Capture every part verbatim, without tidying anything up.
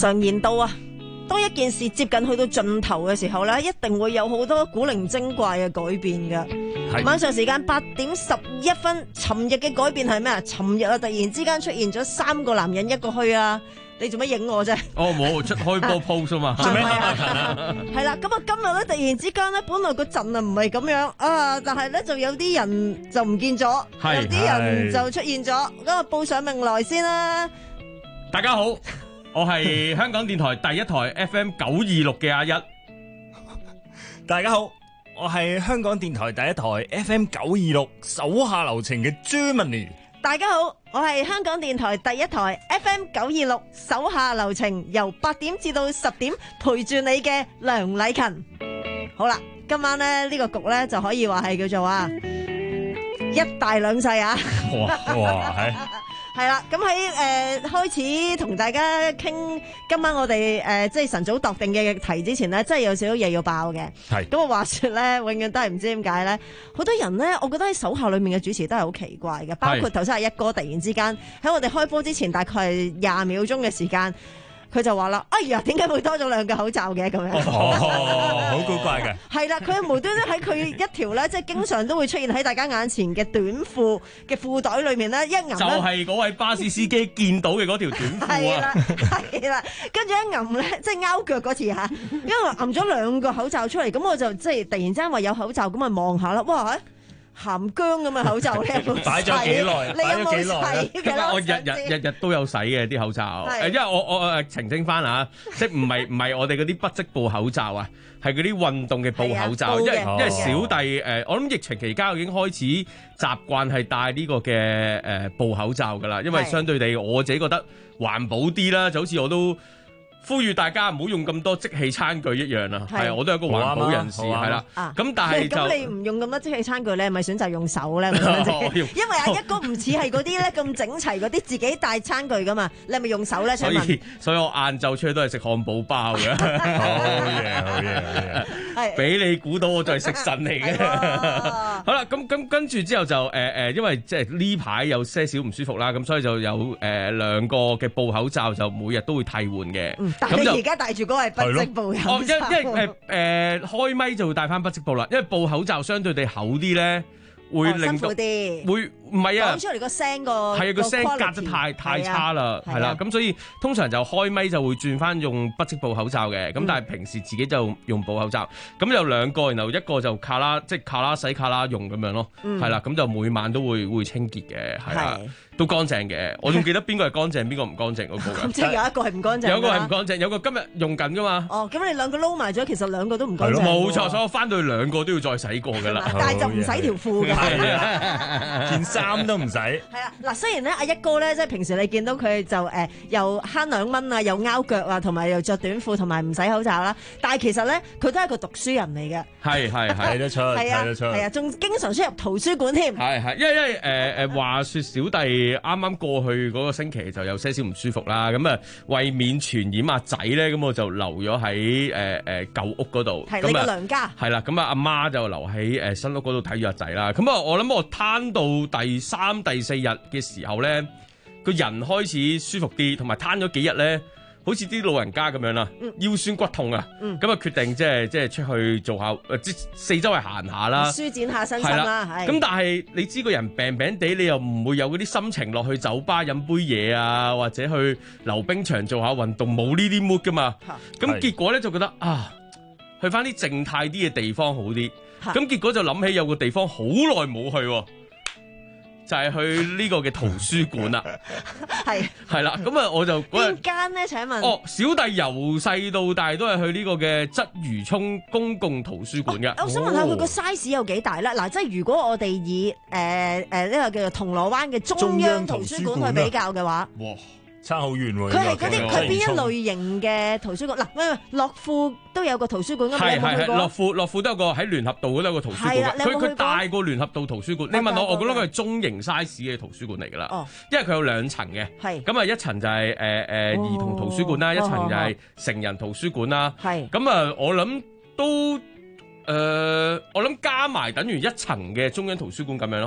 常言道啊，當一件事接近去到盡頭嘅時候咧，一定會有好多古靈精怪嘅改變嘅。晚上時間八點十一分，尋日嘅改變係咩啊？尋日啊，突然之間出現咗三個男人一個墟啊！你做乜影我啫？ 哦，冇出開波 post 啊嘛， 做咩啊？係啦，咁啊今日咧突然之間咧，本來個陣啊唔係咁樣啊，但係咧就有啲人就唔見咗，有啲人就出現咗。咁啊報上名來先啦！ 大家好，我係香港電台第一台 F M 九二六嘅阿一。 大家好，我係香港電台第一台 F M 九二六手下留情嘅 Germany。 大家好，我係香港電台第一台 F M 九二六手下留情，由八點至到十點陪住你嘅梁禮勤。好啦，今晚咧呢個局咧就可以話係叫做啊一大兩細啊！ 哇哇係。 係啦，咁喺誒開始同大家傾今晚我哋誒、呃、即係晨早度定嘅題之前咧，真係有少少嘢要爆嘅。係咁啊，話說咧，永遠都係唔知點解咧，好多人咧，我覺得喺手下裏面嘅主持都係好奇怪嘅，包括頭先阿一哥突然之間喺我哋開波之前，大概係廿秒鐘嘅時間。佢就話啦，哎呀，點解會多咗兩個口罩嘅咁樣？ 哦，好古怪嘅。 係啦，佢無端端喺佢一條咧，即係經常都會出現喺大家眼前嘅短褲嘅褲袋裏面咧，一揞就係嗰位巴士司機見到嘅嗰條短褲啊！ 係啦，係啦，跟住一揞咧，即係勾腳嗰次嚇，因為揞咗兩個口罩出嚟，咁我就即係突然之間話有口罩，咁啊望下啦，哇！鹹姜咁嘅口罩咧， 擺咗幾耐？ 你有冇洗㗎？ 我日日日日都有洗嘅啲口罩，因為我我誒澄清翻啊，即係唔係唔係我哋嗰啲不織布口罩啊，係嗰啲運動嘅布口罩，因為因為小弟誒，我諗疫情期間我已經開始習慣係戴呢個嘅誒布口罩㗎啦，因為相對地我自己覺得環保啲啦，就好似我都呼籲大家唔好用咁多即棄餐具一樣啦，係啊，我都係一個環保人士，係啦。咁但係就咁你唔用咁多即棄餐具，你係咪選擇用手咧？因為阿一哥唔似係嗰啲咧咁整齊嗰啲自己帶餐具噶嘛，你係咪用手咧？ 所以所以我晏晝出去都係食漢堡包嘅。 好嘢，好嘢，好嘢。 係俾你估到我就係食神嚟嘅。好啦，咁咁跟住之後就誒誒，因為即係呢排有些少唔舒服啦，咁所以就有誒兩個嘅布口罩就每日都會替換嘅。 但係你而家戴住嗰個係不織布口罩， 哦，因因為誒誒開咪就會戴翻不織布啦，因為布口罩相對地厚啲咧，會令到啲會唔係啊？ 講出嚟個聲個係啊，個聲隔得太太差啦，係啦，咁所以通常就開咪就會轉翻用不織布口罩嘅，咁但係平時自己就用布口罩，咁有兩個，然後一個就卡拉即係卡拉洗卡拉用咁樣咯，係啦，咁就每晚都會會清潔嘅，係啦。都乾淨嘅，我仲記得邊個係乾淨，邊個唔乾淨嗰個㗎。 即係有一個係唔乾淨， 有一個係唔乾淨，有個今日用緊㗎嘛。 哦，咁你兩個撈埋咗，其實兩個都唔乾淨。 冇錯，所以我翻到去兩個都要再洗過㗎啦。 但係就唔洗條褲㗎， 件衫都唔使。 係啊，嗱，雖然咧阿一哥咧，即係平時你見到佢就誒又慳兩蚊啊，又拗腳啊，同埋又着短褲，同埋唔洗口罩啦。但係其實咧，佢都係一個讀書人嚟嘅。 係係係睇得出，睇得出。 係啊，仲經常出入圖書館添。 係係，因為因為誒誒話説小弟。啱啱過去嗰個星期就有些少唔舒服啦，咁啊為免傳染阿仔咧，咁我就留咗喺誒誒舊屋嗰度。 係你個娘家。係啦，咁啊阿媽就留喺誒新屋嗰度睇住阿仔啦。咁啊我諗我攤到第三、第四日嘅時候咧，個人開始舒服啲，同埋攤咗幾日咧。好似啲老人家咁樣啦，腰酸骨痛啊，咁啊決定即係即係出去做下誒，即四周圍行下啦， 舒展下身心啦。係咁，但係你知個人病病地，你又唔會有嗰啲心情落去酒吧飲杯嘢啊，或者去溜冰場做下運動，冇呢啲 mood 噶嘛。咁結果咧就覺得啊，去翻啲靜態啲嘅地方好啲。咁結果就諗起有個地方好耐冇去。就係去呢個嘅圖書館啦，係係啦，咁啊我就邊間咧？請問哦，小弟由細到大都係去呢個嘅鰂魚涌公共圖書館嘅。 我想問下佢個 size 有幾大咧？嗱，即係如果我哋以誒誒呢個叫做銅鑼灣嘅中央圖書館去比較嘅話， 哇！差好遠喎！ 佢係嗰啲，佢邊一類型嘅圖書館？嗱，喂，樂富都有個圖書館㗎嘛？ 係係係，樂富樂富都有個喺聯合道嗰度有個圖書館。佢佢大過聯合道圖書館。你問我，我覺得佢係中型 size 嘅圖書館嚟㗎啦。哦，因為佢有兩層嘅。係。咁啊，一層就係誒誒兒童圖書館啦，一層就係成人圖書館啦。係。咁啊，我諗都誒，我諗加埋等於一層嘅中央圖書館咁樣咯。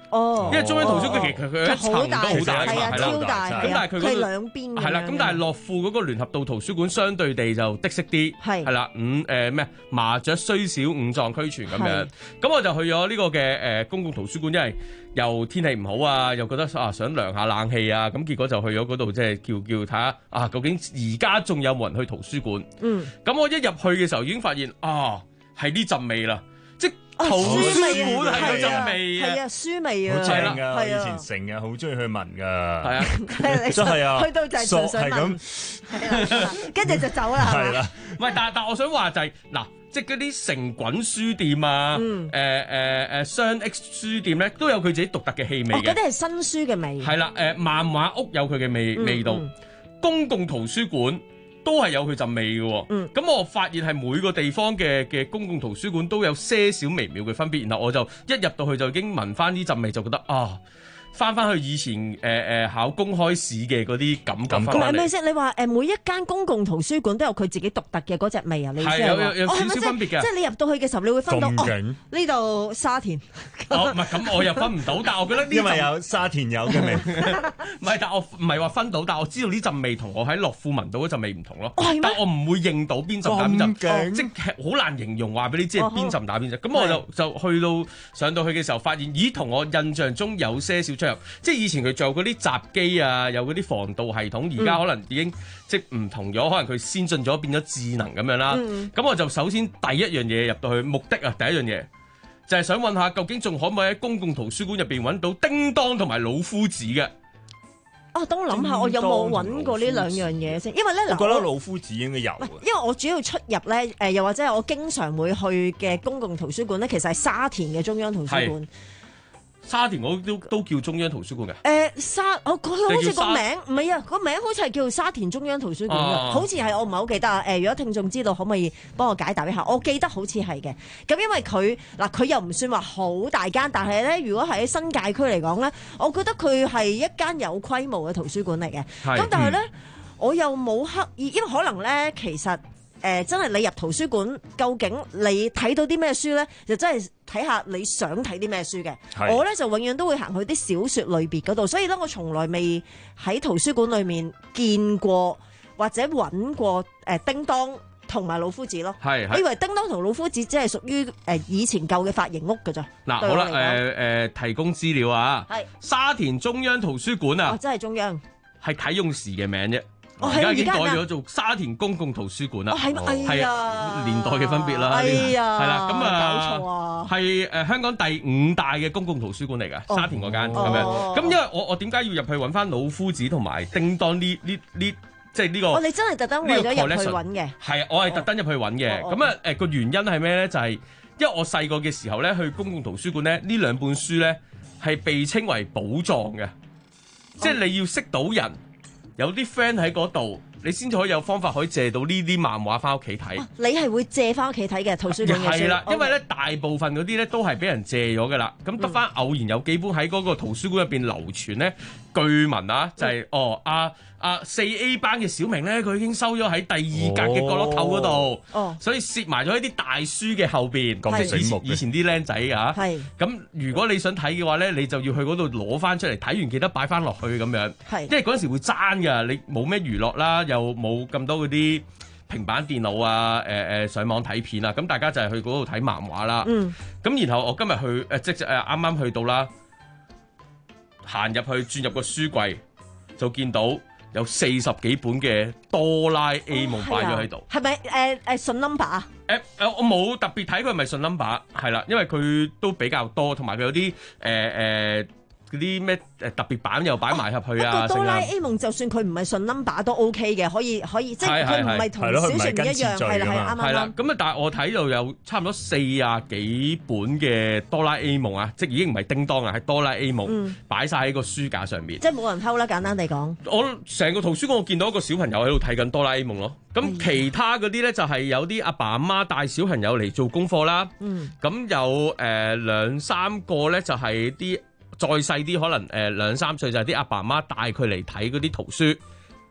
哦， 因為中央圖書館其實佢一層都好大， 係啊，超大。 咁但係佢佢兩邊係啦，咁但係樂富嗰個聯合道圖書館相對地就的式啲，係係啦，五誒咩麻雀雖小五臟俱全咁樣。咁我就去咗呢個嘅誒公共圖書館，因為又天氣唔好啊，又覺得啊想涼下冷氣啊，咁結果就去咗嗰度，即係叫叫睇下啊，究竟而家仲有冇人去圖書館？嗯，咁我一入去嘅時候已經發現啊，係呢陣味啦。即圖書館係有陣味啊， 係啊，書味啊， 好正噶！我以前成日好中意去聞噶， 係啊， 真係啊， 去到就係純粹聞，係啦，跟住就走啦，係啦。 唔係，但但我想話就係嗱，即係嗰啲成滾書店啊，誒誒誒雙 X 書店咧，都有佢自己獨特嘅氣味嘅。 嗰啲係新書嘅味。係啦，誒漫畫屋有佢嘅味味道，公共圖書館都係有佢陣味嘅喎，咁、嗯、我發現係每個地方嘅嘅公共圖書館都有些少微妙嘅分別，然後我就一入到去就已經聞翻呢陣味，就覺得啊，翻翻去以前誒誒、呃、考公開試嘅嗰啲感覺。咁係咩先？ 你話誒每一間公共圖書館都有佢自己獨特嘅嗰隻味啊？你係有有有少少分別嘅、哦， 即係你入到去嘅時候，你會分到哦呢度沙田。 哦，唔係咁，我又分唔到，但係我覺得呢因為有沙田有嘅味， 唔係，但我唔係話分到，但係我知道呢陣味同我喺樂富聞到嗰陣味唔同咯。 哦、 但我唔會認到邊陣打邊陣，即係好難形容話俾你知係邊陣打邊陣。咁、哦、我就就去到上到去嘅時候，發現咦同我印象中有些少出入，即係以前佢做嗰啲閘機啊，有嗰啲防盜系統，而家可能已經、嗯、即係唔同咗，可能佢先進咗變咗智能咁樣啦。咁、嗯、我就首先第一樣嘢入到去目的啊，第一樣嘢。就係想問下，究竟仲可唔可以喺公共圖書館入邊揾到叮當同埋老夫子嘅？ 啊，等我諗下，我有冇揾過呢兩樣嘢先？因為咧， 我覺得老夫子應該有。 因為我主要出入咧，誒、呃，又或者係我經常會去嘅公共圖書館咧，其實係沙田嘅中央圖書館。 沙田我都都叫中央圖書館嘅。誒、 呃、沙，我佢好似個名唔係啊，個名好似係叫沙田中央圖書館嘅，啊、好似係我唔係好記得啊。誒、呃，如果聽眾知道，可唔可以幫我解答一下？我記得好似係嘅。咁因為佢嗱，佢又唔算話好大間，但係咧，如果係喺新界區嚟講咧，我覺得佢係一間有規模嘅圖書館嚟嘅。咁是但係咧，嗯、我又冇刻意，因為可能咧，其實。誒、呃，真係你入圖書館，究竟你睇到啲咩書咧？就真係睇下你想睇啲咩書嘅。是我咧就永遠都會行去啲小說類別嗰度，所以咧我從來未喺圖書館裏面見過或者揾過誒、呃、叮當同埋老夫子咯。係，我以為叮當同老夫子只係屬於誒以前舊嘅髮型屋㗎咋。嗱， 好啦，誒誒、呃呃，提供資料啊。係是沙田中央圖書館啊， 哦、真係中央， 係啟用時嘅名啫。 而家已經改咗做沙田公共圖書館啦，係啊，年代嘅分別啦，係啦，咁啊，係誒香港第五大嘅公共圖書館嚟㗎，沙田嗰間咁樣。咁因為我我點解要入去揾翻老夫子同埋叮當呢呢呢，即係呢個？ 我哋真係特登為咗入去揾嘅。係啊， 我係特登入去揾嘅。咁啊誒個原因係咩咧？就係因為我細個嘅時候咧，去公共圖書館咧，呢兩本書咧係被稱為寶藏嘅，即係你要識到人。有啲 friend 喺嗰度，你先至可以有方法可以借到呢啲漫畫翻屋企睇。 你係會借翻屋企睇嘅圖書館嘅書？係啦， 因為咧大部分嗰啲咧都係俾人借咗噶啦，咁得翻偶然有幾本喺嗰個圖書館入邊流傳咧。據聞啊，就係、是、哦阿阿四 A 班嘅小明咧，佢已經收咗喺第二格嘅角落頭嗰度，哦、所以攝埋咗喺啲大書嘅後邊。咁醒目，以前啲僆仔啊，咁是如果你想睇嘅話咧，你就要去嗰度攞翻出嚟，睇完記得擺翻落去咁樣。係是，因為嗰陣時會爭噶，你冇咩娛樂啦，又冇咁多嗰啲平板電腦啊，誒、呃、誒上網睇片啊，咁大家就係去嗰度睇漫畫啦。嗯，咁然後我今日去誒即係誒啱啱去到啦。行入去轉入個書櫃，就見到有四十幾本嘅哆啦 A 夢擺咗喺度。 係咪誒誒順 number 啊？ 誒誒、呃，我冇特別睇佢係咪順 number，係啦，因為佢都比較多，同埋佢有啲誒誒。呃呃嗰啲咩誒特別版又擺埋入去啊！ 不過哆啦 A 夢就算佢唔係順 number 都 OK 嘅，可以可以，即係佢唔係同小說唔一樣，係啦係啱啱啱。 咁啊，但係我睇到有差唔多四啊幾本嘅哆啦 A 夢啊，即係已經唔係叮當啊，係哆啦 A 夢擺晒喺個書架上面。 即係冇人偷啦，簡單地講。 我成個圖書館我見到一個小朋友喺度睇緊哆啦 A 夢咯。咁其他嗰啲咧就係有啲阿爸阿媽帶小朋友嚟做功課啦。嗯。咁有誒兩三個咧就係啲。再細啲可能誒兩三歲就係啲阿爸媽帶佢嚟睇嗰啲圖書，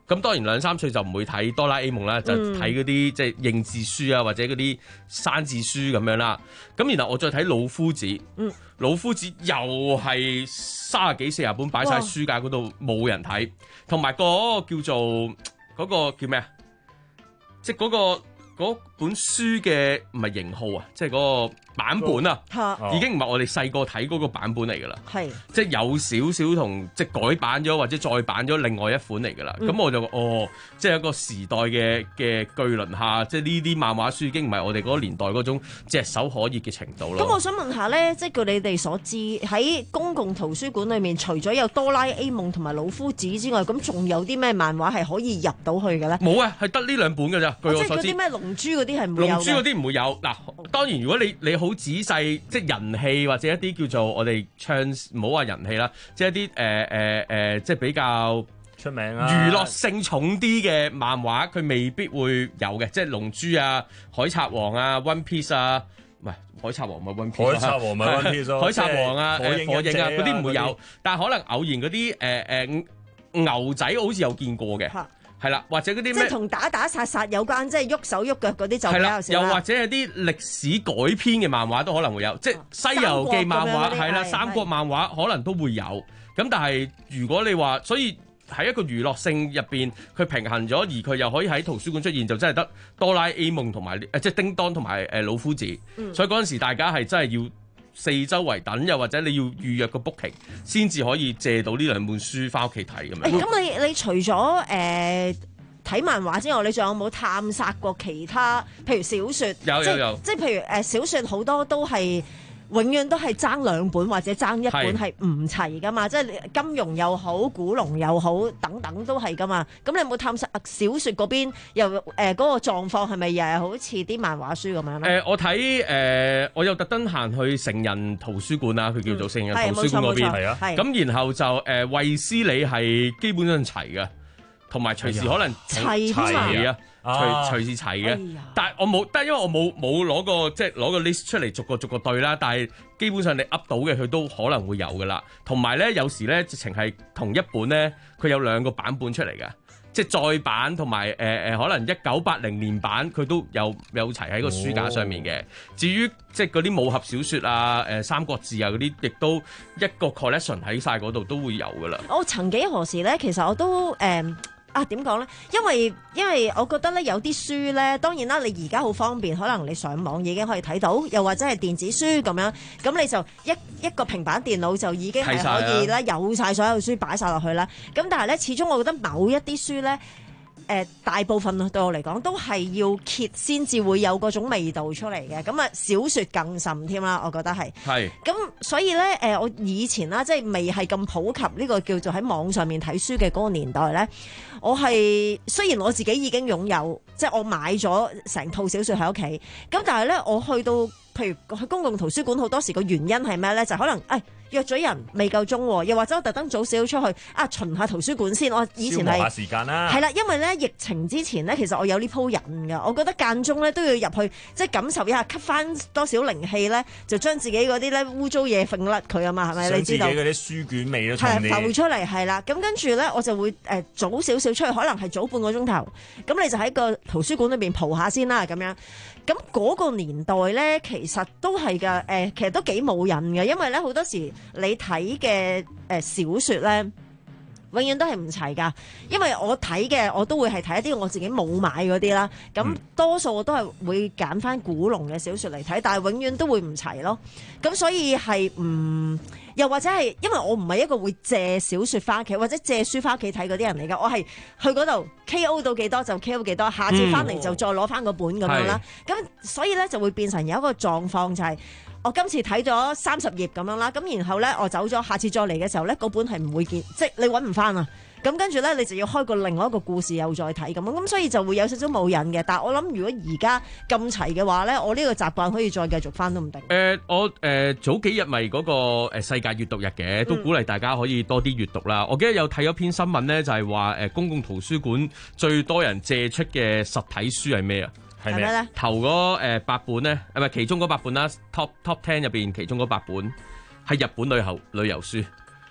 咁當然兩三歲就唔會睇哆啦 A 夢啦，就睇嗰啲即係認字書啊，或者嗰啲生字書咁樣啦。咁然後我再睇老夫子，嗯、老夫子又係三十幾四十本擺晒書架嗰度冇人睇，同埋嗰個叫做嗰、嗰個叫咩啊？即係嗰個。嗰本書嘅唔係型號啊，即係嗰個版本啊，哦、已經唔係我哋細個睇嗰個版本嚟㗎啦。係，即係有少少同即係改版咗或者再版咗另外一款嚟㗎啦。咁、嗯、我就哦，即係一個時代嘅嘅巨輪下，即係呢啲漫畫書已經唔係我哋嗰個年代嗰種炙手可熱嘅程度咯。咁我想問下咧，即係據你哋所知，喺公共圖書館裏面，除咗有哆啦 A 夢同埋老夫子之外，咁仲有啲咩漫畫係可以入到去嘅咧？冇啊， 係得呢兩本㗎咋。據我所知。 即係嗰啲咩龍珠嗰啲係唔會有嘅。 龍珠嗰啲唔會有。嗱，當然如果你你好仔細，即係人氣或者一啲叫做我哋唱唔好話人氣啦，即係一啲誒誒誒，即係比較出名啊， 娛樂性重啲嘅漫畫，佢未必會有嘅，即係龍珠啊、海賊王啊、One Piece 啊，唔係海賊王唔係 One Piece， 海賊王唔係 One Piece， 海賊王啊、 火影啊嗰啲唔會有， 些但係可能偶然嗰啲誒誒牛仔好似有見過嘅。係啦，或者嗰啲咩， 即係同打打殺殺有關，即係喐手喐腳嗰啲就比較少。 又或者係啲歷史改編嘅漫畫都可能會有，即係《西遊記》漫畫係啦，《三國》漫畫可能都會有。咁但係如果你話，所以喺一個娛樂性入邊，佢平衡咗，而佢又可以喺圖書館出現，就真係得哆啦 A 夢同埋誒即係叮當同埋誒老夫子。嗯、所以嗰陣時大家係真係要四周圍等，又或者你要預約個 booking 先至可以借到呢兩本書翻屋企睇咁樣。 咁、欸、你你除咗誒睇漫畫之外，你仲有冇探索過其他？譬如小説， 有有有， 即係譬如誒小説好多都係永遠都係爭兩本或者爭一本係唔齊噶嘛，即係金庸又好，古龍又好，等等都係噶嘛。咁你有冇探索小説嗰邊又誒嗰個狀況係咪又係好似啲漫畫書咁樣咧？ 誒、呃，我睇誒、呃，我有特登行去成人圖書館啊，佢叫做成人圖書館嗰邊，係啊、嗯。咁然後就誒衛、呃、斯理係基本上齊嘅。同埋隨時可能齊齊啊，隨隨時齊嘅，哎、但係我冇，但係因為我冇冇攞個即係攞個 list 出嚟逐個逐個對啦，但係基本上你噏到嘅佢都可能會有噶啦。同埋咧，有時咧直情係同一本咧，佢有兩個版本出嚟嘅，即係再版同埋誒誒，可能一九八零年版佢都有有齊喺個書架上面嘅。哦、至於即係嗰啲武俠小説啊、誒、呃、三國志啊嗰啲，亦都一個 collection 喺晒嗰度都會有噶啦。 我曾幾何時咧，其實我都誒。嗯啊，點講咧？因為因為我覺得咧，有啲書咧，當然啦，你而家好方便，可能你上網已經可以睇到，又或者係電子書咁樣，咁你就一一個平板電腦就已經係可以咧，有晒所有書擺晒落去啦。咁但係咧，始終我覺得某一啲書咧。誒、呃、大部分對我嚟講都係要揭先至會有嗰種味道出嚟嘅，咁啊小説更甚添啦，我覺得係。係是。咁所以咧誒、呃，我以前啦，即係未係咁普及呢個叫做喺網上面睇書嘅嗰個年代咧，我係雖然我自己已經擁有，即係我買咗成套小説喺屋企，咁但係咧我去到譬如去公共圖書館好多時個原因係咩咧？就係、可能誒。哎約咗人未夠鐘，又或者我特登早少少出去啊巡下圖書館先。我以前係消磨下時間啦， 係啦，因為咧疫情之前咧，其實我有呢鋪癮㗎。我覺得間中咧都要入去，即係感受一下，吸翻多少靈氣咧，就將自己嗰啲咧污糟嘢揈甩佢啊嘛，係咪？你知道？ 自己嗰啲書卷味都係浮出嚟，係啦。咁跟住咧，我就會誒、呃、早少少出去，可能係早半個鐘頭。咁你就喺個圖書館裏邊蒲下先啦，咁樣。咁嗰個年代咧，其實都係㗎，誒、呃，其實都幾冇癮嘅，因為咧好多時你睇嘅誒小説咧，永遠都係唔齊㗎。因為我睇嘅我都會係睇一啲我自己冇買嗰啲啦，咁、嗯、多數我都係會揀翻古龍嘅小説嚟睇，但係永遠都會唔齊咯。咁所以係唔、嗯、又或者係因為我唔係一個會借小説翻屋企或者借書翻屋企睇嗰啲人嚟㗎，我係去嗰度 K O 到幾多就 K O 幾多，下次翻嚟就再攞翻個本咁樣啦。咁、嗯、所以咧就會變成有一個狀況就係、是。我今次睇咗三十頁咁樣啦，咁然後咧我走咗，下次再嚟嘅時候咧，嗰本係唔會見，即係你揾唔翻啊。咁跟住咧，你就要開個另外一個故事又再睇咁樣，咁所以就會有少少冇癮嘅。但係我諗，如果而家咁齊嘅話咧，我呢個習慣可以再繼續翻都唔定。誒、 呃，我誒、呃、早幾日咪嗰個誒世界閱讀日嘅，都鼓勵大家可以多啲閱讀啦。嗯、我記得有睇咗篇新聞咧，就係話誒公共圖書館最多人借出嘅實體書係咩啊？ 係咩咧？ 頭嗰誒八本咧，唔係其中嗰八本啦，top top ten 入邊其中嗰八本係日本旅遊旅遊書。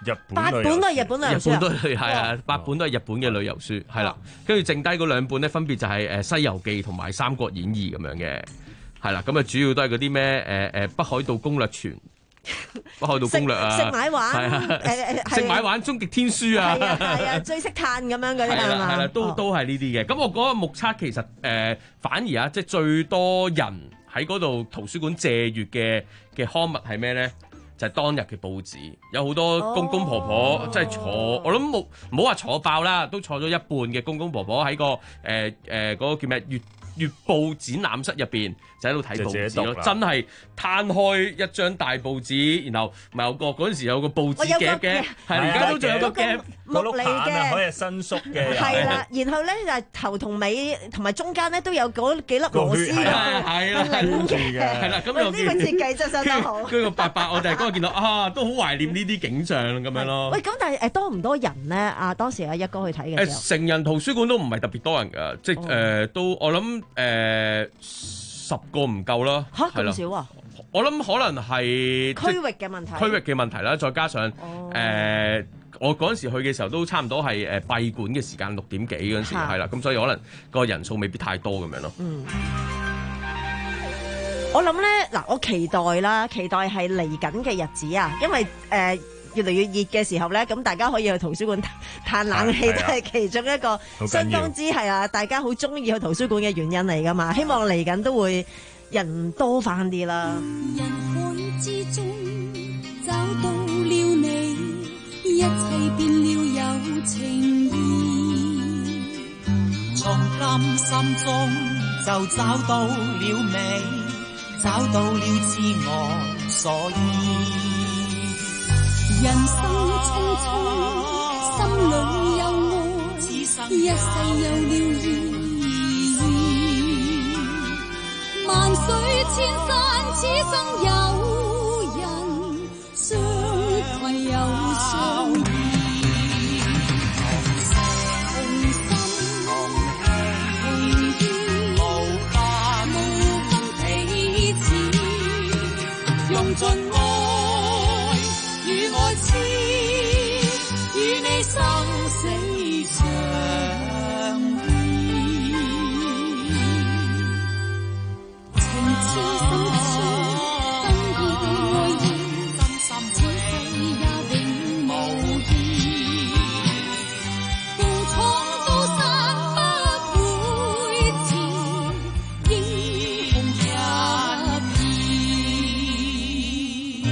日本八本都係日本旅遊書， 日本都係係啊，八本都係日本嘅旅遊書，係啦。跟住剩低嗰兩本咧，分別就係誒《西遊記》同埋《三國演義》咁樣嘅，係啦。咁啊，主要都係嗰啲咩誒誒《北海道攻略全》。北海道攻略啊， 食買玩， 誒誒，食買玩終極天書啊， 係啊係啊，最識嘆咁樣嗰啲係嘛？ 係啦，都都係呢啲嘅。咁我嗰個目測其實誒、呃，反而啊，即係最多人喺嗰度圖書館借閱嘅嘅刊物係咩咧？就係、是、當日嘅報紙，有好多公公婆婆、哦、即係坐，我諗冇唔好話坐爆啦，都坐咗一半嘅公公婆婆喺個誒誒嗰個叫咩月月報展覽室入邊就喺度睇報紙咯，真係攤開一張大報紙，然後咪有個嗰陣時有個報紙夾嘅，係而家都仲有個夾木嚟嘅， 可以伸縮嘅， 係啦。然後咧就係頭同尾同埋中間咧都有嗰幾粒螺絲， 係啦係啦， 擰嘅， 係啦。咁又呢個設計真係好。 跟住個伯伯，我哋嗰個見到啊，都好懷念呢啲景象咁樣咯。 喂，咁但係誒多唔多人咧？啊，當時阿一哥去睇嘅時候， 誒成人圖書館都唔係特別多人㗎，即係誒都我諗。誒、呃、十個唔夠啦， 嚇咁少啊！ 我諗可能係區域嘅問題， 區域嘅問題啦，再加上誒、哦呃、我嗰陣時去嘅時候都差唔多係誒閉館嘅時間六點幾嗰陣時係啦，咁所以可能個人數未必太多咁樣咯。嗯， 我諗咧嗱，我期待啦，期待係嚟緊嘅日子啊，因為誒。呃越嚟越熱嘅時候咧，咁大家可以去圖書館嘆冷氣，都係其中一個相當之係啊！大家好中意去圖書館嘅原因嚟噶嘛。希望嚟緊都會人多翻啲啦。人海之中找到了你，一切變了有情意。從甘心中就找到了美，找到了自我所依。人生匆匆，心裏有愛，一世有了意義。萬水千山，此生有人相攜又相依。同心同意，無分無分彼此，用盡愛與愛痴，與你生死相依，情痴心痴，真意愛意，真心此世也永無異，共闖高山不會遲，英雄一意。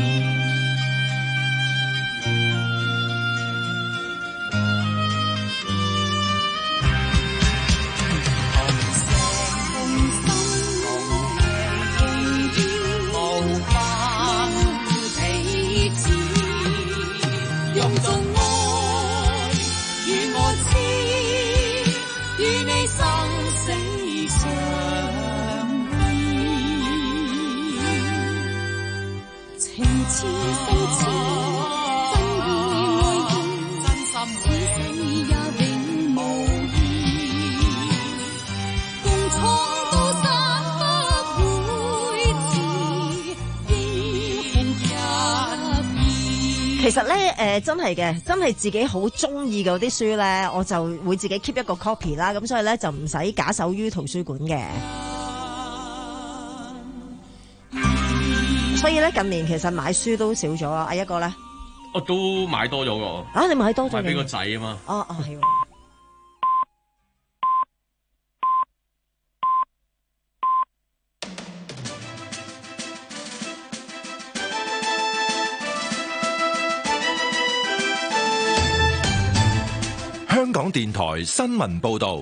其實咧，誒、呃、真係嘅，真係自己好中意嗰啲書咧，我就會自己 keep 一個 copy 啦。咁所以咧就唔使假手於圖書館嘅。所以咧近年其實買書都少咗啊！阿一個咧， 我都買多咗個。 啊，你買多咗？ 買俾個仔啊嘛。 哦哦，係。 香港電台新聞報道，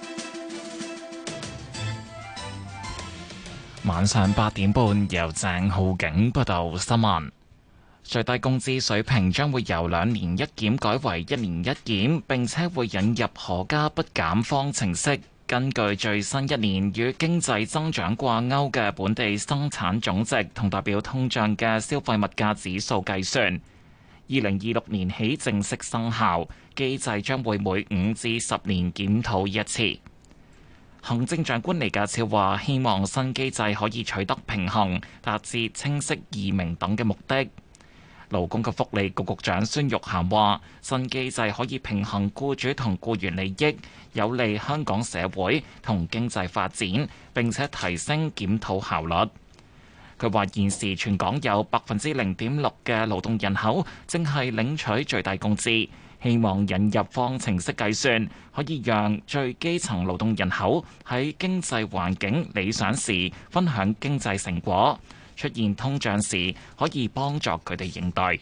晚上八點半由鄭浩景報道新聞。最低工資水平將會由兩年一檢改為一年一檢，並且會引入可加不減方程式，根據最新一年與經濟增長掛鈎嘅本地生產總值同代表通脹嘅消費物價指數計算。二零二六年起正式生效，機制將會每五至十年檢討一次。行政長官李家超話：希望新機制可以取得平衡，達至清晰易明等嘅目的。 勞工及福利局局長孫玉菡話：新機制可以平衡僱主同僱員利益，有利香港社會同經濟發展，並且提升檢討效率。佢話現時全港有百分之零點六嘅勞動人口正係領取最低工資，希望引入方程式計算，可以讓最基層勞動人口喺經濟環境理想時分享經濟成果，出現通脹時可以幫助佢哋應對。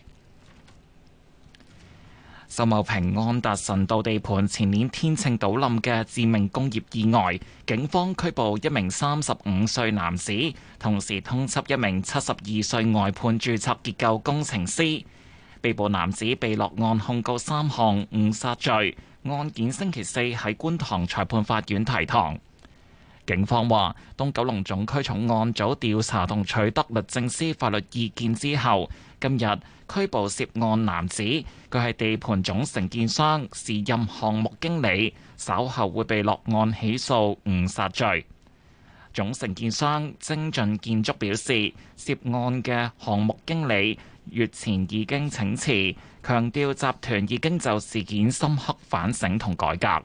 秀茂坪安達臣道地盤前年天秤倒冧嘅致命工業意外，警方拘捕一名三十五歲男子，同時通緝一名七十二歲外判註冊結構工程師。被捕男子被落案控告三項誤殺罪，案件星期四喺觀塘裁判法院提堂。警方話，東九龍總區重案組調查同取得律政司法律意見之後，今日拘捕涉案男子，佢係地盤總承建商，時任項目經理，稍後會被落案起訴誤殺罪。總承建商精進建築表示，涉案嘅項目經理月前已經請辭，強調集團已經就事件深刻反省同改革。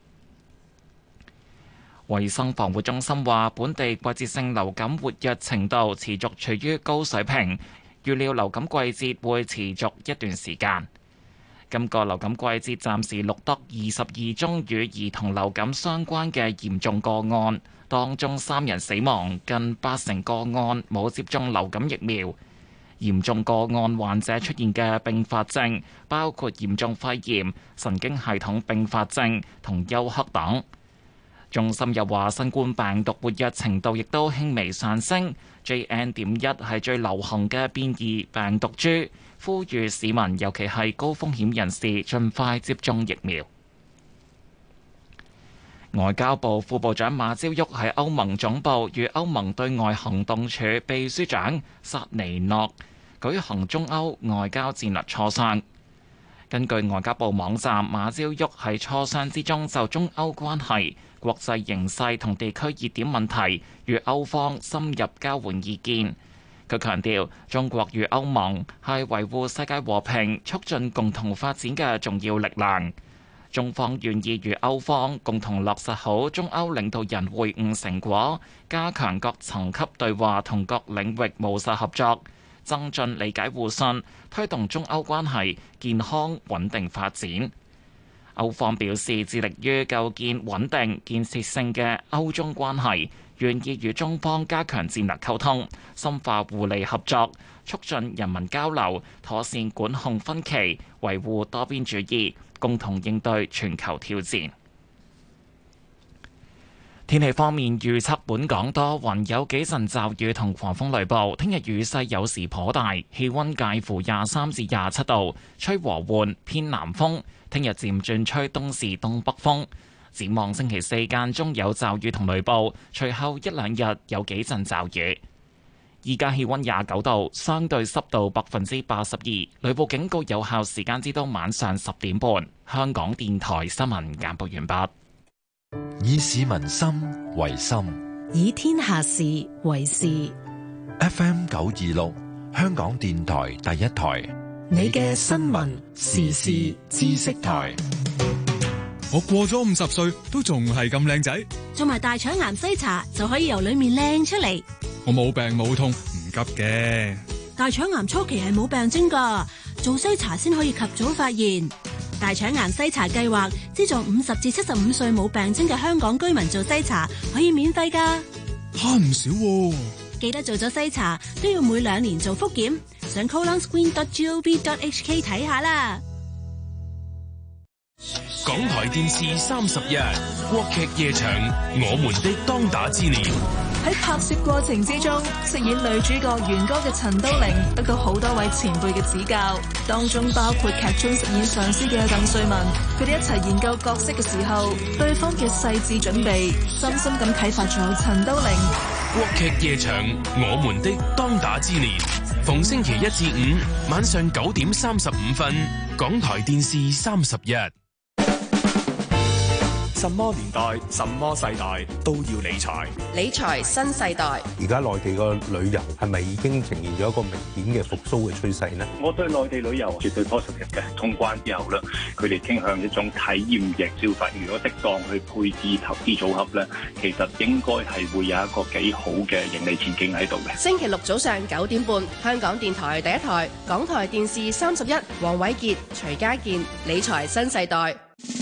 衛生防護中心話，本地季節性流感活躍程度持續處於高水平，預料流感季節會持續一段時間。今個流感季節暫時錄得二十二宗與兒童流感相關嘅嚴重個案，當中三人死亡，近八成個案冇接種流感疫苗。嚴重個案患者出現嘅併發症包括嚴重肺炎、神經系統併發症同休克等。中心又話，新冠病毒活躍程度亦都輕微上升 ，J N 點一係最流行嘅變異病毒株，呼籲市民尤其係高風險人士盡快接種疫苗。外交部副部長馬朝旭喺歐盟總部與歐盟對外行動處秘書長薩尼諾舉行中歐外交戰略磋商。根據外交部網站，馬朝旭喺磋商之中就中歐關係、國際形勢同地區熱點問題與歐方深入交換意見。佢強調，中國與歐盟係維護世界和平、促進共同發展嘅重要力量。中方願意與歐方共同落實好中歐領導人會晤成果，加強各層級對話同各領域務實合作，增進理解互信，推動中歐關係健康穩定發展。歐方表示致力於構建穩定建設性嘅歐中關係，願意與中方加強戰略溝通，深化互利合作，促進人民交流，妥善管控分歧，維護多邊主義，共同應對全球挑戰。天氣方面，預測本港多雲，有幾陣驟雨同狂風雷暴。聽日雨勢有時頗大，氣溫介乎廿三至廿七度，吹和緩偏南風。聽日漸轉吹東至東北風。展望星期四間中有驟雨同雷暴，隨後一兩日有幾陣驟雨。依家氣溫廿九度，相對濕度百分之八十二，雷暴警告有效時間至到晚上十點半。香港電台新聞簡報完畢。 以市民心為心， 以天下事為事。 F M 九二六，香港電台第一台， 你嘅新聞時事知識台。 我過咗五十歲都仲係咁靚仔， 做埋大腸癌篩查就可以由裏面靚出嚟。 我冇病冇痛，唔急嘅。 大腸癌初期係冇病徵噶，做篩查先可以及早發現。大腸癌篩查計劃資助五十至七十五歲冇病徵嘅香港居民做篩查，可以免費噶， 慳唔少喎。 記得做咗篩查都要每兩年做複檢，上 colon screen dot gov dot h k 睇下啦。 港台電視三十日國劇夜場，我們的當打之年。 喺拍攝過程之中，飾演女主角元歌嘅陳都靈得到好多位前輩嘅指教，當中包括劇中飾演上司嘅鄧萃雯。佢哋一齊研究角色嘅時候，對方嘅細緻準備，深深咁啟發咗陳都靈。 國劇夜場，我們的當打之年，逢星期一至五晚上九點三十五分，港台電視三十日。 什麼年代、什麼世代都要理財。 理財新世代。 而家內地個旅遊係咪已經呈現咗一個明顯嘅復甦嘅趨勢呢？ 我對內地旅遊絕對 positive 嘅。通關之後咧，佢哋傾向一種體驗型消費。如果適當去配置投資組合咧，其實應該係會有一個幾好嘅盈利前景喺度嘅。 星期六早上九點半，香港電台第一台，港台電視三十一，黃偉傑、徐家健，理財新世代。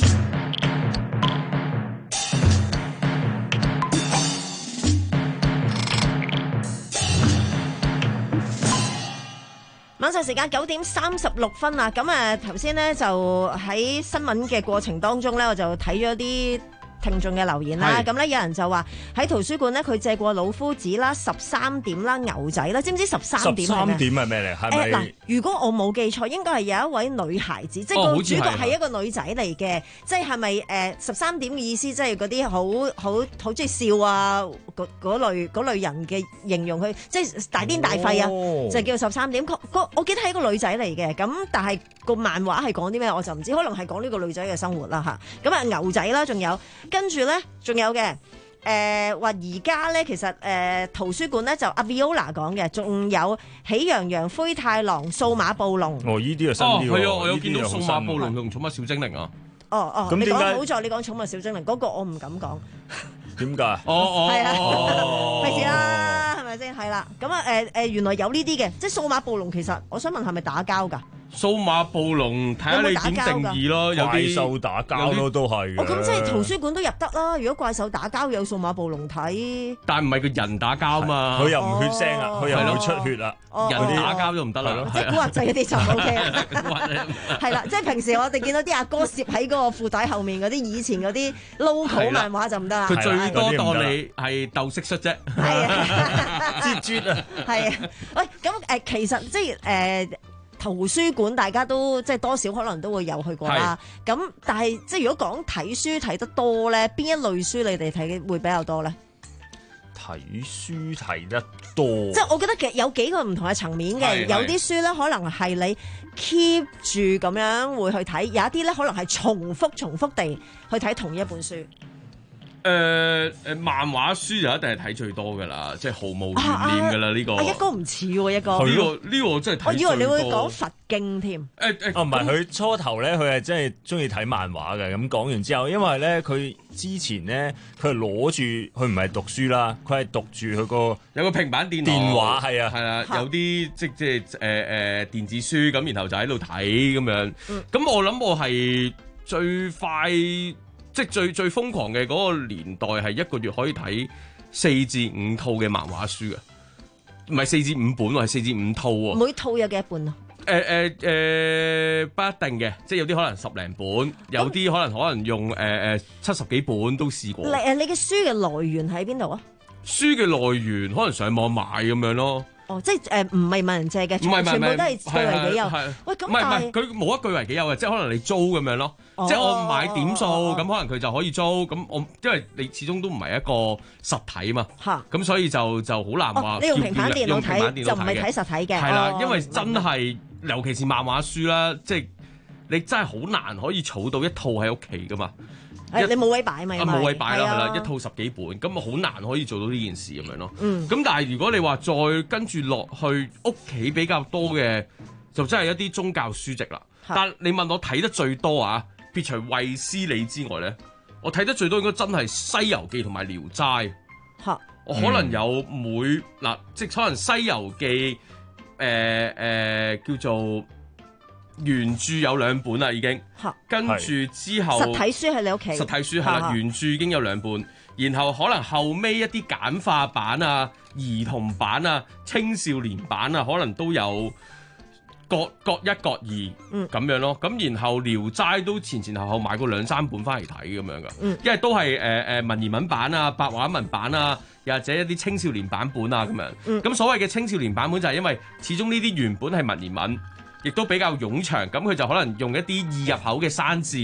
晚上時間九點三十六分啊！咁啊，頭先咧就喺新聞嘅過程當中咧，我就睇咗啲聽眾嘅留言啦，咁咧有人就話喺圖書館咧，佢借過老夫子啦、十三點啦、牛仔啦，知唔知十三點係咩？ 十三點係咩嚟？係咪？ 嗱、呃，如果我冇記錯，應該係有一位女孩子，即係個主角係一個女仔嚟嘅，即係係咪誒十三點嘅意思，即係嗰啲好好好中意笑啊嗰嗰類嗰類人嘅形容佢，即係大癲大肺啊，哦、就叫十三點。我記得係一個女仔嚟嘅，咁但係個漫畫係講啲咩，我就唔知，可能係講呢個女仔嘅生活啦嚇。咁啊牛仔啦，仲有。跟住咧，仲有嘅，誒話而家咧，其實誒、呃、圖書館咧就阿 Viola 講嘅，仲有喜羊羊、灰太狼、數碼暴龍。 哦，呢啲又新啲喎。 係啊，我有見到數碼暴龍同寵物小精靈啊。 哦哦，咁你講好在你講寵物小精靈嗰、那個，我唔敢講。 點解？ 哦哦， 係啊， 哦， 費事啦，係咪先？係啦，咁啊誒誒，原來有呢啲嘅，即係數碼暴龍，其實我想問係咪打交㗎？ 數碼暴龍睇下你點定義咯，有啲怪獸打交咯，都係。 哦，咁即係圖書館都入得啦。如果怪獸打交有數碼暴龍睇， 但係唔係個人打交嘛？ 佢又唔血腥啊，佢又唔會出血啦。 人打交都唔得啦， 即係古惑仔嗰啲就 O K 啦。係啦，即係平時我哋見到啲阿哥攝喺嗰個褲帶後面嗰啲以前嗰啲 logo 漫畫就唔得啦。 佢最多當你係鬥蟋蟀啫。 係啊， 蜘蛛啊。 係啊，喂，咁誒其實即係誒。圖書館大家都即係多少可能都會有去過啦，咁但係即係如果講睇書睇得多咧，邊一類書你哋睇會比較多咧？ 睇書睇得多， 即係我覺得嘅有幾個唔同嘅層面嘅，有啲書咧可能係你 keep 住咁樣會去睇，有一啲咧可能係重複重複地去睇同一本書。 誒誒、呃，漫畫書就一定係睇最多噶啦，即係毫無懸念噶啦呢個。 啊，一哥唔似喎，一哥。呢、 這個呢、這個真係睇最多。我以為你會講佛經添。誒誒、 欸，欸、哦唔係，佢初頭咧，佢係真係中意睇漫畫嘅。咁講完之後，因為咧佢之前咧，佢係攞住，佢唔係讀書啦，佢係讀住佢個有個平板電腦電話，係啊， 係啦，有啲即即係誒誒電子書咁，然後就喺度睇咁樣。咁、嗯、我諗我係最快。即係最最瘋狂嘅嗰個年代係一個月可以睇四至五套嘅漫畫書嘅，唔係四至五本喎，係四至五套喎。 每套有幾多本啊？ 誒誒誒，不一定嘅，即係有啲可能十零本，有啲可能可能用誒誒、呃、七十幾本都試過。 誒你嘅書嘅來源喺邊度啊？ 書嘅來源可能上網買咁樣咯。 哦，即係誒唔係問人借嘅，全部都係據為己有。喂，咁唔係唔係，佢冇一據為己有嘅，即係可能你租咁樣咯。哦、即係我買點數，咁、哦、可能佢就可以租。咁我因為你始終都唔係一個實體嘛，咁哈所以就就好難話、哦。你用平板電腦睇就唔係睇實體嘅。 係啦， 哦、 因為真係尤其是漫畫書啦，即係你真係好難可以儲到一套喺屋企噶嘛。 誒你冇位擺咪？啊冇位擺啦，係啦，一套十幾本，咁啊好難可以做到呢件事咁樣咯。 嗯， 咁但係如果你話再跟住落去屋企比較多嘅，就真係一啲宗教書籍啦。是但你問我睇得最多啊，撇除衛斯理之外咧，我睇得最多應該真係《西遊記》同埋《聊齋》。 嚇！ 我可能有每嗱，即係可能《西遊記》誒、呃、誒、呃、叫做。原著有兩本啦，已經，跟住之後實體書喺你屋企， 實體書係啦，原著已經有兩本，然後可能後尾一啲簡化版啊、兒童版啊、青少年版啊，可能都有各各一各二咁、嗯、樣咯。咁然後《聊齋》都前前後後買過兩三本翻嚟睇咁樣噶，嗯、因為都係誒誒文言文版啊、白話文版啊，又或者一啲青少年版本啊咁樣。咁、嗯、所謂嘅青少年版本就係因為始終呢啲原本係文言文。亦都比較冗長，咁佢就可能用一啲易入口嘅生字，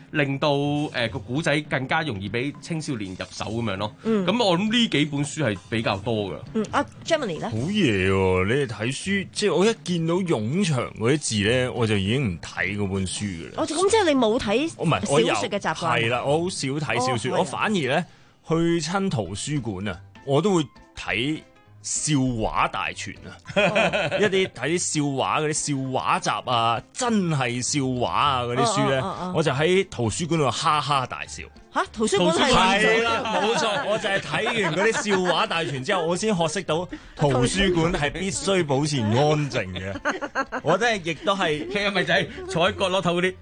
令到誒個古仔更加容易俾青少年入手咁樣咯。咁、嗯、我諗呢幾本書係比較多㗎。 嗯，阿 Germany 咧， 好嘢喎！你哋睇書，即係我一見到冗長嗰啲字咧，我就已經唔睇嗰本書㗎啦。 哦，咁即係你冇睇小説嘅習慣？ 係啦，我好少睇小説，哦、我反而咧去親圖書館啊，我都會睇笑話大全啊！哦、一啲睇啲笑話嗰啲笑話集啊，真係笑話啊嗰啲書咧，哦哦哦哦、我就喺圖書館度哈哈大笑。 嚇！圖書館係係啦，冇錯，我就係睇完嗰啲笑話大全之後，我先學識到圖書館係必須保持安靜嘅。我真係亦都係， 其實咪就係坐喺角落頭嗰啲。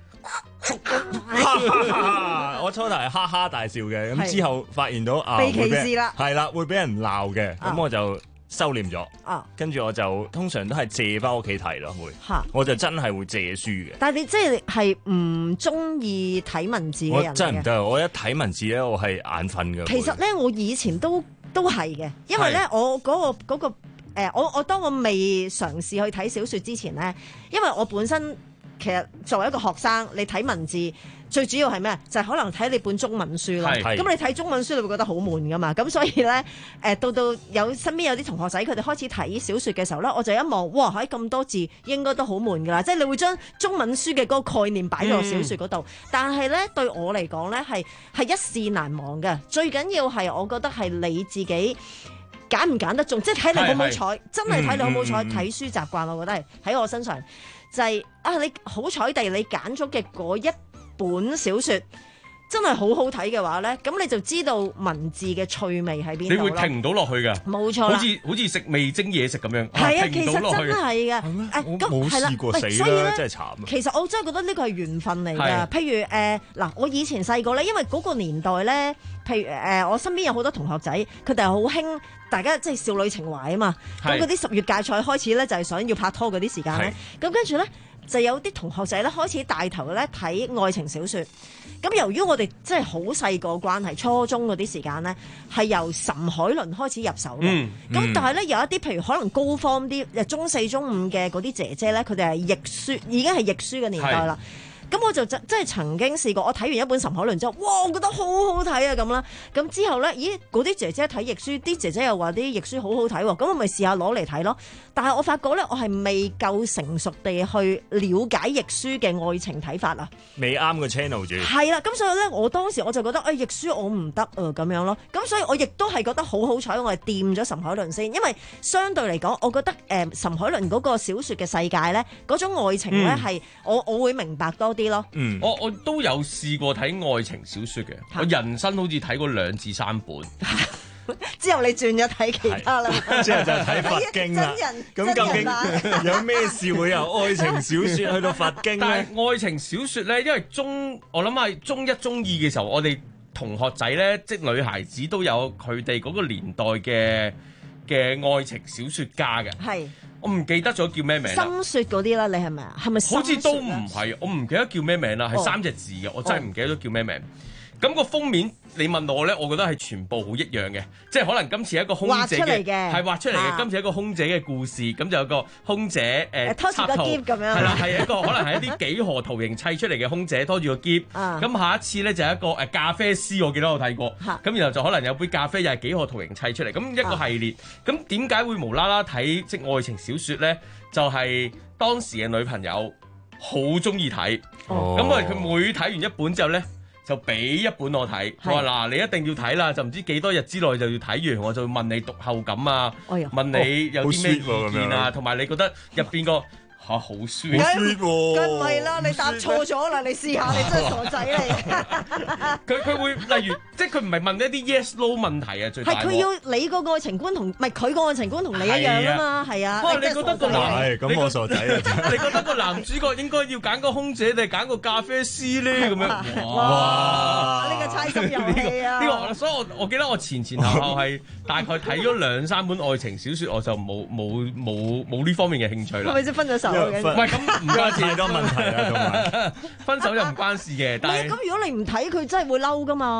我初頭係哈哈大笑嘅，咁之後發現到啊， 被歧視啦， 係啦，會俾人鬧嘅，咁、啊、我就收斂咗。 啊， 跟住我就通常都係借翻屋企睇咯，會。嚇！我就真係會借書嘅。 但係你即係係唔中意睇文字嘅人嚟嘅。 我真係唔得，我一睇文字咧，我係眼瞓嘅。 其實咧，我以前都都係嘅，因為咧，我嗰、嗰個嗰、嗰個誒，我我當我未嘗試去睇小説之前咧，因為我本身。其實作為一個學生，你睇文字最主要係咩？就係、是、可能睇你本中文書咯。咁你睇中文書，你會覺得好悶噶嘛？咁所以咧，誒到到有身邊有啲同學仔，佢哋開始睇小説嘅時候咧，我就一望，哇！喺咁多字，應該都好悶噶啦。即係你會將中文書嘅嗰個概念擺落小説嗰度，嗯、但係咧對我嚟講咧，係係一試難忘嘅。最緊要係我覺得係你自己揀唔揀得中，即係睇你好唔好彩，真係睇你好唔好彩。睇、嗯、書習慣，我覺得係喺我身上。就係、是、啊！你好彩地，你揀咗嘅嗰一本小説真係好好睇嘅話咧，咁你就知道文字嘅趣味喺邊度。 你會停唔到落去㗎， 冇錯， 好似好似食味精嘢食咁樣。 係啊， 啊其實真係嘅。誒，咁係啦，所以咧， 真係慘。 其實我真係覺得呢個係緣分嚟㗎。 係譬如誒嗱、呃，我以前細個咧，因為嗰個年代咧，譬如誒、呃，我身邊有好多同學仔，佢哋係好興。大家即係少女情懷啊嘛，咁嗰啲十月芥菜開始咧就係想要拍拖嗰啲時間咧，咁跟住咧就有啲同學仔咧開始帶頭咧睇愛情小説，咁由於我哋即係好細個關係，初中嗰啲時間咧係由岑凱倫開始入手嘅，咁、嗯、但係咧有一啲譬如可能高方啲，誒中四中五嘅嗰啲姐姐咧，佢哋係譯書，已經係譯書嘅年代啦。咁我就真真係曾經試過，我睇完一本岑凱倫之後，哇！我覺得好好睇啊咁啦。咁之後咧，咦？嗰啲姐姐睇譯書，啲姐姐又話啲譯書好好睇喎。咁我咪試下攞嚟睇咯。但係我發覺咧，我係未夠成熟地去了解譯書嘅愛情睇法啊。 未啱個 channel 住。係啦，咁所以咧，我當時我就覺得，誒、哎、譯書我唔得啊咁樣咯。咁所以我亦都係覺得好好彩，我係掂咗岑凱倫先，因為相對嚟講，我覺得誒岑凱倫嗰個小説嘅世界咧，嗰種愛情咧係、嗯、我我會明白多啲咯。 嗯，我我都有試過睇愛情小説嘅，我人生好似睇過兩至三本。 之後你轉咗睇其他啦， 之後就睇佛經啦。咁究竟有咩事會由愛情小説去到佛經咧？ 但係愛情小説咧，因為中我諗係中一中二嘅時候，我哋同學仔咧，即女孩子都有佢哋嗰個年代嘅嘅愛情小説家嘅。係。我唔記得咗叫咩名啦。深雪嗰啲啦，你係咪啊？係咪？ 好似都唔係，我唔記得叫咩名啦，係、哦、三隻字嘅，我真係唔記得咗叫咩名。咁、哦、個封面你問我咧，我覺得係全部好一樣嘅，即係可能今次係一個空姐嘅，係畫出嚟嘅。啊、今次係一個空姐嘅故事，咁就有個空姐誒拖住個篋咁樣， 係啦，係一個可能係一啲幾何圖形砌出嚟嘅空姐拖住個篋。咁、啊、下一次咧就係一個誒咖啡師，我記得我睇過。咁、啊、然後就可能有杯咖啡又係幾何圖形砌出嚟，咁一個系列。咁點解會無啦啦睇即愛情小説咧？就係、是、當時嘅女朋友好中意睇，咁我哋佢每睇完一本之後咧，就俾一本我睇，佢話嗱，你一定要睇啦，就唔知幾多日之內就要睇完，我就會問你讀後感啊，哎、問你有啲咩意見啊，同埋、哦、你覺得入邊個嚇好 sweet，好 sweet 喎，梗係啦，你答錯咗啦，你試下，你真係傻仔嚟。 佢佢會例如，即係佢唔係問一啲 yes no 問題啊，最大係佢要你個愛情觀同唔係佢個愛情觀同你一樣啊嘛，係啊。 哇！你覺得個男係咁我傻仔啊？ 你覺得個男主角應該要揀個空姐定係揀個咖啡師咧？咁樣哇！ 呢個猜心遊戲啊！ 呢個所以我我記得我前前後後係大概睇咗兩三本愛情小説，我就冇冇冇冇呢方面嘅興趣啦。 係咪先分咗手？ 唔係咁唔關事，太多問題啦，同埋分手又唔關事嘅。但係咁， 如果你唔睇佢，真係會嬲噶嘛？ 會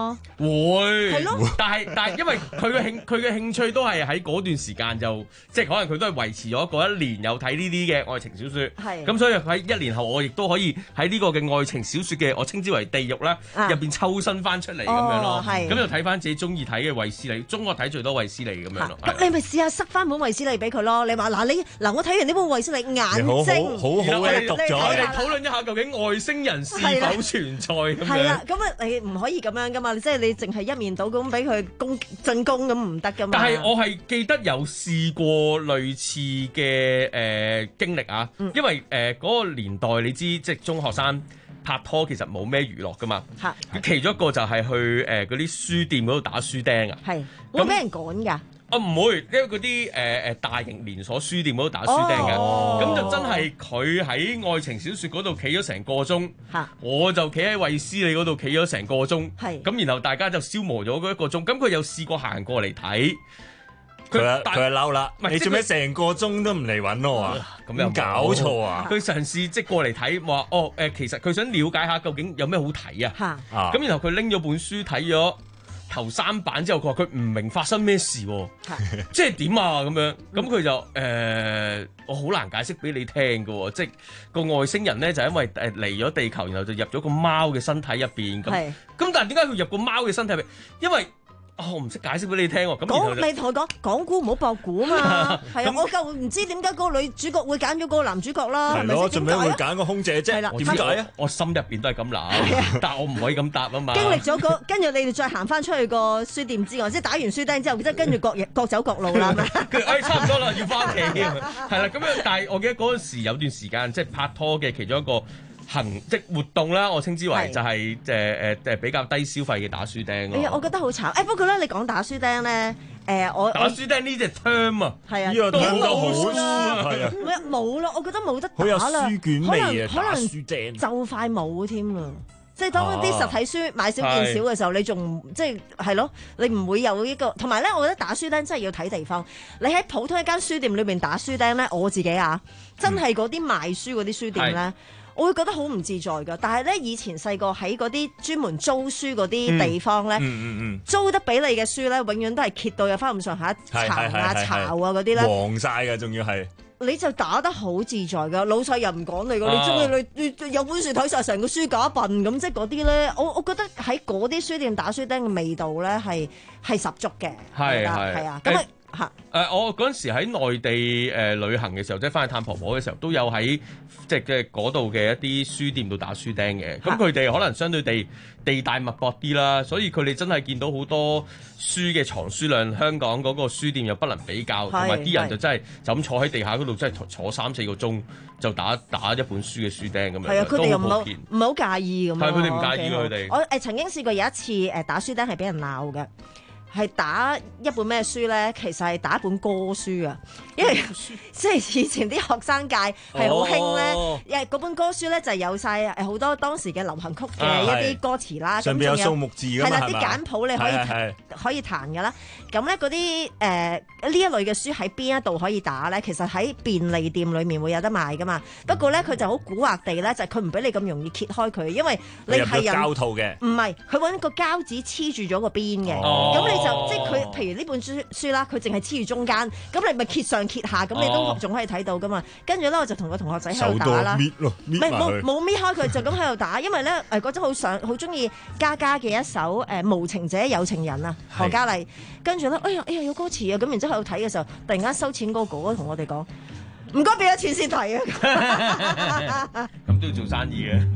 會係咯， 但係但係因為佢嘅興佢嘅興趣都係喺嗰段時間就即係可能佢都係維持咗嗰一年有睇呢啲嘅愛情小説， 係咁所以喺一年後我亦都可以喺呢個嘅愛情小説嘅我稱之為地獄啦入邊抽身翻出嚟咁樣咯，咁就睇翻自己中意睇嘅衛斯理，中國睇最多衛斯理咁樣咯。 咁你咪試下塞翻本衛斯理俾佢咯，你話嗱你嗱我睇完呢本衛斯理眼睛， 好好好嘅讀咗， 我哋討論一下究竟外星人是否存在咁樣。 係啦，咁啊你唔可以咁樣噶嘛，即係你淨係一面倒咁俾佢攻進攻咁唔得噶嘛。 但係我係記得有試過類似嘅誒、呃、經歷啊，嗯、因為誒嗰、呃嗰個年代你知即係中學生拍拖其實冇咩娛樂噶嘛， 嚇。 其中一個就係去誒嗰啲書店嗰度打書釘啊， 係會俾人趕㗎。 啊唔會，因為嗰啲誒誒大型連鎖書店嗰度打書釘嘅，咁、哦、就真係佢喺愛情小説嗰度企咗成個鐘，我就企喺衛斯理嗰度企咗成個鐘，咁然後大家就消磨咗嗰一個鐘，咁佢又試過行過嚟睇， 佢佢係嬲啦，你做咩成個鐘都唔嚟揾我啊？咁有搞錯啊！ 佢嘗試即係過嚟睇，話哦誒，其實佢想了解下究竟有咩好睇啊，咁然後佢拎咗本書睇咗頭三版之後，佢話佢唔明發生咩事喎，即係點啊咁樣，咁佢就誒、呃，我好難解釋俾你聽㗎喎，即係個外星人咧就因為誒嚟咗地球，然後就入咗個貓嘅身體入邊，咁咁但係點解佢入個貓嘅身體入邊？因為哦，我唔識解釋俾你聽喎。 講你同佢講講古唔好博古啊嘛。係啊，我就唔知點解嗰個女主角會揀咗嗰個男主角啦。 係咯，做咩會揀個空姐啫？係啦，點解啊？ 我心入邊都係咁諗，但係我唔可以咁答啊嘛。 經歷咗個，跟住你哋再行翻出去個書店之外，即係打完書釘之後，即係跟住各各走各路啦。 佢誒差唔多啦，要翻屋企。係啦，咁樣，但係我記得嗰陣時有段時間，即係拍拖嘅其中一個行即活動啦，我稱之為就係誒誒誒比較低消費嘅打書釘。 哎呀，我覺得好慘。誒、哎、不過咧，你講打書釘咧，誒、呃、我打書釘呢隻 term 啊， 係啊， 呢個 term 都好啦， 係啊， 冇啦，我覺得冇得打啦。 好有書卷味啊， 可能打書釘就快冇添啦。即係當啲實體書買少見少嘅時候，你仲即係係咯，你唔會有呢個。同埋咧，我覺得打書釘真係要睇地方。你喺普通一間書店裏邊打書釘咧，我自己啊，真係嗰啲賣書嗰啲書店咧。我會覺得好唔自在㗎，但係咧以前細個喺嗰啲專門租書嗰啲地方咧，嗯嗯嗯、租得俾你嘅書咧，永遠都係揭到有翻咁上下殘啊巢啊嗰啲咧， 黃晒嘅，仲要係你就打得好自在㗎，老細又唔講你㗎，啊、你中意你，你有本書睇晒成個書架一笨咁，即係嗰啲咧，我我覺得喺嗰啲書店打書釘嘅味道咧係係十足嘅，係係啊，咁啊。嚇！誒、 呃，我嗰陣時喺內地誒、呃、旅行嘅時候，即係翻去探婆婆嘅時候，都有喺即係嘅嗰度嘅一啲書店度打書釘嘅。咁佢哋可能相對地地大物博啲啦，所以佢哋真係見到好多書嘅藏書量，香港嗰個書店又不能比較，同埋啲人就真係就咁坐喺地下嗰度，真係坐三四個鐘就打打一本書嘅書釘咁樣。 係啊，佢哋又唔好唔係好介意咁。 係佢哋唔介意佢哋。 我誒曾經試過有一次誒打書釘係俾人鬧嘅。係打一本咩書咧？其實係打一本歌書啊，因為即係以前啲學生界係好興咧，因為嗰本歌書咧就係有晒誒好多當時嘅流行曲嘅一啲歌詞啦， 上邊有數目字㗎嘛， 係啦，啲簡譜你可以可以彈㗎啦。咁咧嗰啲誒呢一類嘅書喺邊一度可以打咧？其實喺便利店裡面會有得賣㗎嘛。不過咧佢就好蠱惑地咧，就係佢唔俾你咁容易揭開佢，因為你係人膠套嘅， 唔係佢揾個膠紙黐住咗個邊嘅，咁你。就即係佢，譬如呢本書書啦，佢淨係黐住中間，咁你咪揭上揭下，咁你都仲可以睇到噶嘛。跟住咧，我就同個同學仔喺度打啦， 搣咯，搣唔係冇冇搣開佢，就咁喺度打。因為咧誒嗰陣好想好中意嘉嘉嘅一首誒、呃《無情者有情人》啊，何嘉麗。跟住咧，哎呀哎呀有歌詞啊，咁然之後喺度睇嘅時候，突然間收錢嗰個哥哥同我哋講：唔該俾咗錢先睇啊！ 咁都要做生意嘅。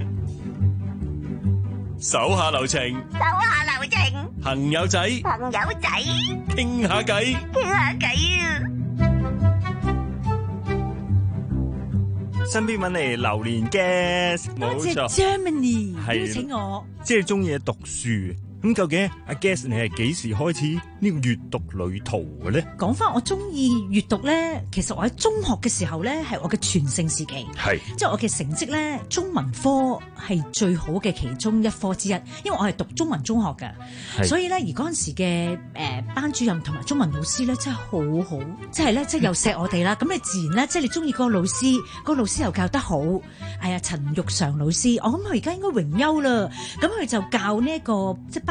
手下留情， 手下留情， 朋友仔， 朋友仔， 傾下偈， 傾下偈啊！ 身邊揾嚟榴蓮嘅，冇錯。 多謝 Germany 邀請我， 即係中意讀書。咁究竟阿 Guess 你係幾時開始呢個閱讀旅途嘅咧？ 講翻我中意閱讀咧，其實我喺中學嘅時候咧係我嘅全盛時期，係即係我嘅成績咧，中文科係最好嘅其中一科之一，因為我係讀中文中學嘅，所以咧而嗰陣時嘅誒、呃、班主任同埋中文老師咧真係好好，即係咧即係又錫我哋啦，咁你自然咧即係你中意嗰個老師，嗰個老師又教得好，哎呀陳玉常老師，我諗佢而家應該榮休啦，咁佢就教呢、這、一個即係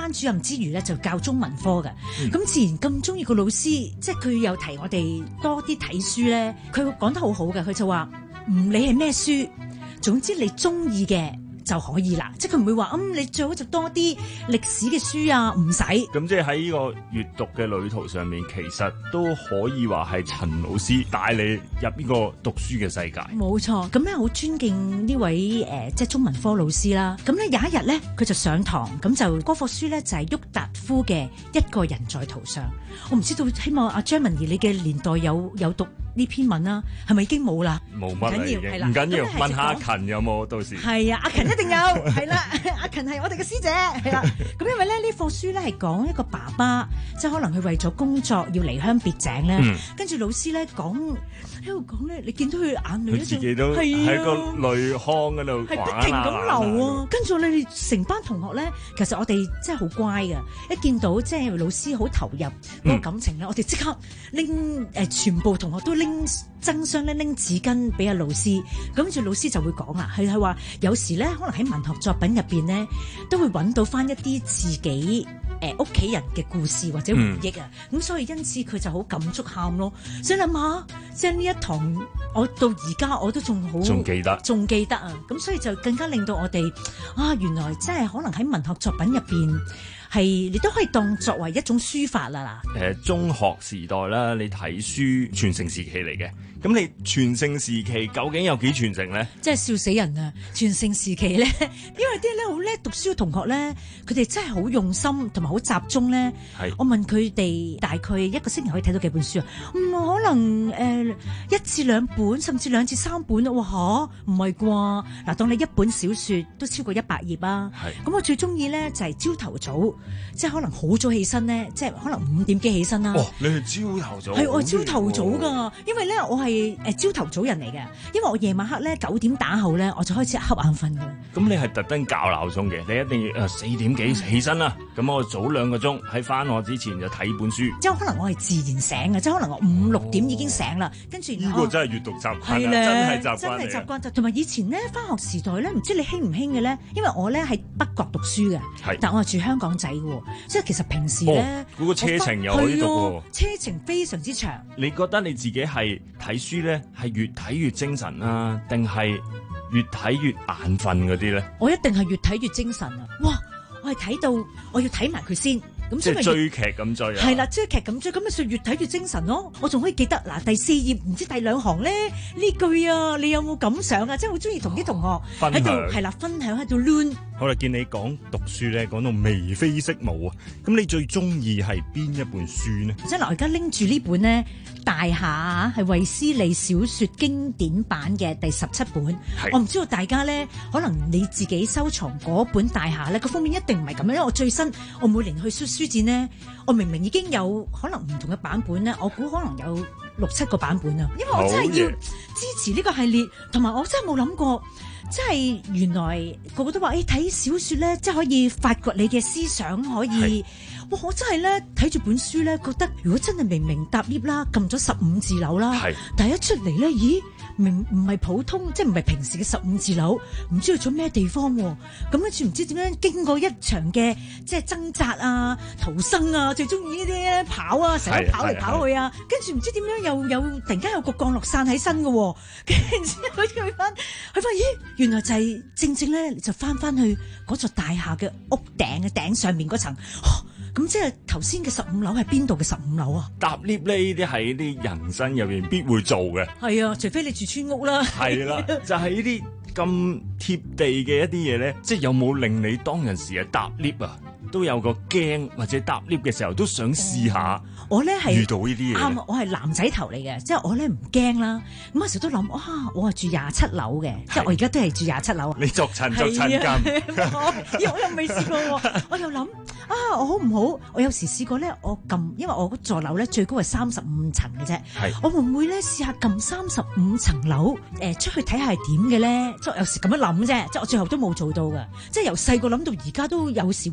班主任之餘咧，就教中文科嘅。咁、嗯、自然咁中意個老師，即係佢有提我哋多啲睇書咧。佢講得好好嘅，佢就話唔理係咩書，總之你中意嘅就可以啦，即係佢唔會話嗯你最好就多啲歷史嘅書啊，唔使。咁即係喺呢個閱讀嘅旅途上面，其實都可以話係陳老師帶你入呢個讀書嘅世界。 冇錯，咁咧好尊敬呢位誒、呃、即係中文科老師啦。咁咧有一日咧，佢就上堂，咁就嗰課書咧就係、是、郁達夫嘅一個人在途上。我唔知道，希望阿張文儀你嘅年代有有讀呢篇文啦，係咪已經冇啦？ 冇乜啦，已經唔緊要。問下阿勤有冇到時？係啊，阿勤一定有，係啦，阿勤係我哋嘅師姐，係啦。咁因為咧呢課書咧係講一個爸爸，即係可能佢為咗工作要離鄉別井咧，嗯、跟住老師咧講喺度講咧，你見到佢眼淚，佢自己都喺個淚腔嗰度，係不停咁流啊。跟住我哋成班同學咧，其實我哋真係好乖㗎，一見到即係老師好投入嗰個感情咧，嗯、我哋即刻拎誒全部同學都拎爭相咧拎紙巾俾阿老師，咁跟住老師就會講啦，係係話有時咧可能喺文學作品入邊咧都會揾到翻一啲自己誒屋企人嘅故事或者回憶啊，咁、嗯、所以因此佢就好感觸喊咯。想諗下，即係呢一堂我到而家我都仲好仲記得，仲記得啊！咁所以就更加令到我哋啊，原來真係可能喺文學作品入邊。係，你都可以當作為一種書法啦嗱。誒，中學時代啦，你睇書全盛時期嚟嘅。咁你全盛時期究竟有幾全盛咧？真係笑死人啊！全盛時期咧，因為啲咧好叻讀書嘅同學咧，佢哋真係好用心同埋好集中咧。係。我問佢哋大概一個星期可以睇到幾本書啊？唔、嗯、可能誒、呃、一至兩本，甚至兩至三本啊！哇嚇，唔係啩？嗱，當你一本小説都超過一百頁啊！係。咁我最中意咧就係朝頭早。即係可能好早起身咧，即係可能五點幾起身啦。哦，你係朝頭早？係我朝頭早噶，因為咧我係誒朝頭早人嚟嘅，因為我夜晚黑咧九點打後咧我就開始瞌眼瞓噶啦。咁你係特登校鬧鐘嘅，你一定要誒四點幾起身啦。咁、嗯、我早兩個鐘喺翻學之前就睇本書。即係可能我係自然醒嘅，即係可能我五六點已經醒啦，跟住呢個真係閱讀習慣，係咧，真係習慣，真係習慣。同埋以前咧翻學時代咧，唔知你興唔興嘅咧？因為我咧喺北角讀書嘅，但我係住香港仔嘅。即係其實平時咧，嗰、哦那個車程又可以讀喎，車程非常之長。你覺得你自己係睇書咧，係越睇越精神啊，定係越睇越眼瞓嗰啲咧？我一定係越睇越精神啊！哇，我係睇到我要睇埋佢先。即係追劇咁追啊！係啦，追劇咁追，咁咪算越睇越精神咯。我仲可以記得嗱，第四頁唔知第兩行咧呢句啊，你有冇感想啊？即係好中意同啲同學喺度係啦，分享喺度攣。好啦，見你講讀書咧，講到眉飛色舞啊！咁你最中意係邊一本書呢？即係嗱，我而家拎住呢本呢，《大廈》啊，係衛斯理小説經典版嘅第十七本。我唔知道大家咧，可能你自己收藏嗰本《大廈》咧，個封面一定唔係咁樣，因為我最新我每年去書書展咧，我明明已經有可能唔同嘅版本咧，我估可能有六七個版本啊！因為我真係要支持呢個系列，同埋我真係冇諗過。即係原來個個都話，誒、欸、睇小説咧，即係可以發掘你嘅思想，可以哇！我真係咧睇住本書咧，覺得如果真係明明搭 lift 啦，撳咗十五字樓啦，但係一出嚟咧，咦？明唔係普通，即係唔係平時嘅十五字樓，唔知去咗咩地方喎？咁跟住唔知點樣經過一場嘅即係掙扎啊、逃生啊，最中意呢啲跑啊，成日跑嚟跑去啊，跟住唔知點樣又有突然間有個降落傘喺身嘅喎，跟住佢去翻，佢發現咦，原來就係、是、正正咧就翻翻去嗰座大廈嘅屋頂嘅頂上面嗰層。咁即係頭先嘅十五樓係邊度嘅十五樓啊？搭 lift 呢啲係啲人生入邊必會做嘅。係啊，除非你住村屋啦。係啦，就係呢啲咁貼地嘅一啲嘢咧，即係有冇令你當陣時啊搭 lift 啊都有個驚，或者搭 lift 嘅時候都想試下。我咧係遇到呢啲嘢，啱，我係男仔頭嚟嘅，即係我咧唔驚啦。咁有時都諗，哇！我係住廿七樓嘅，即係我而家都係住廿七樓。你作親作親咁，我又未試過喎，我又諗啊，我好唔好？我有時試過咧，我撳，因為我嗰座樓咧最高係三十五層嘅啫。係，我會唔會咧試下撳三十五層樓？誒、呃，出去睇下係點嘅咧？即係有時咁樣諗啫，即係我最後都冇做到㗎。即係由細個諗到而家都有時會諗緊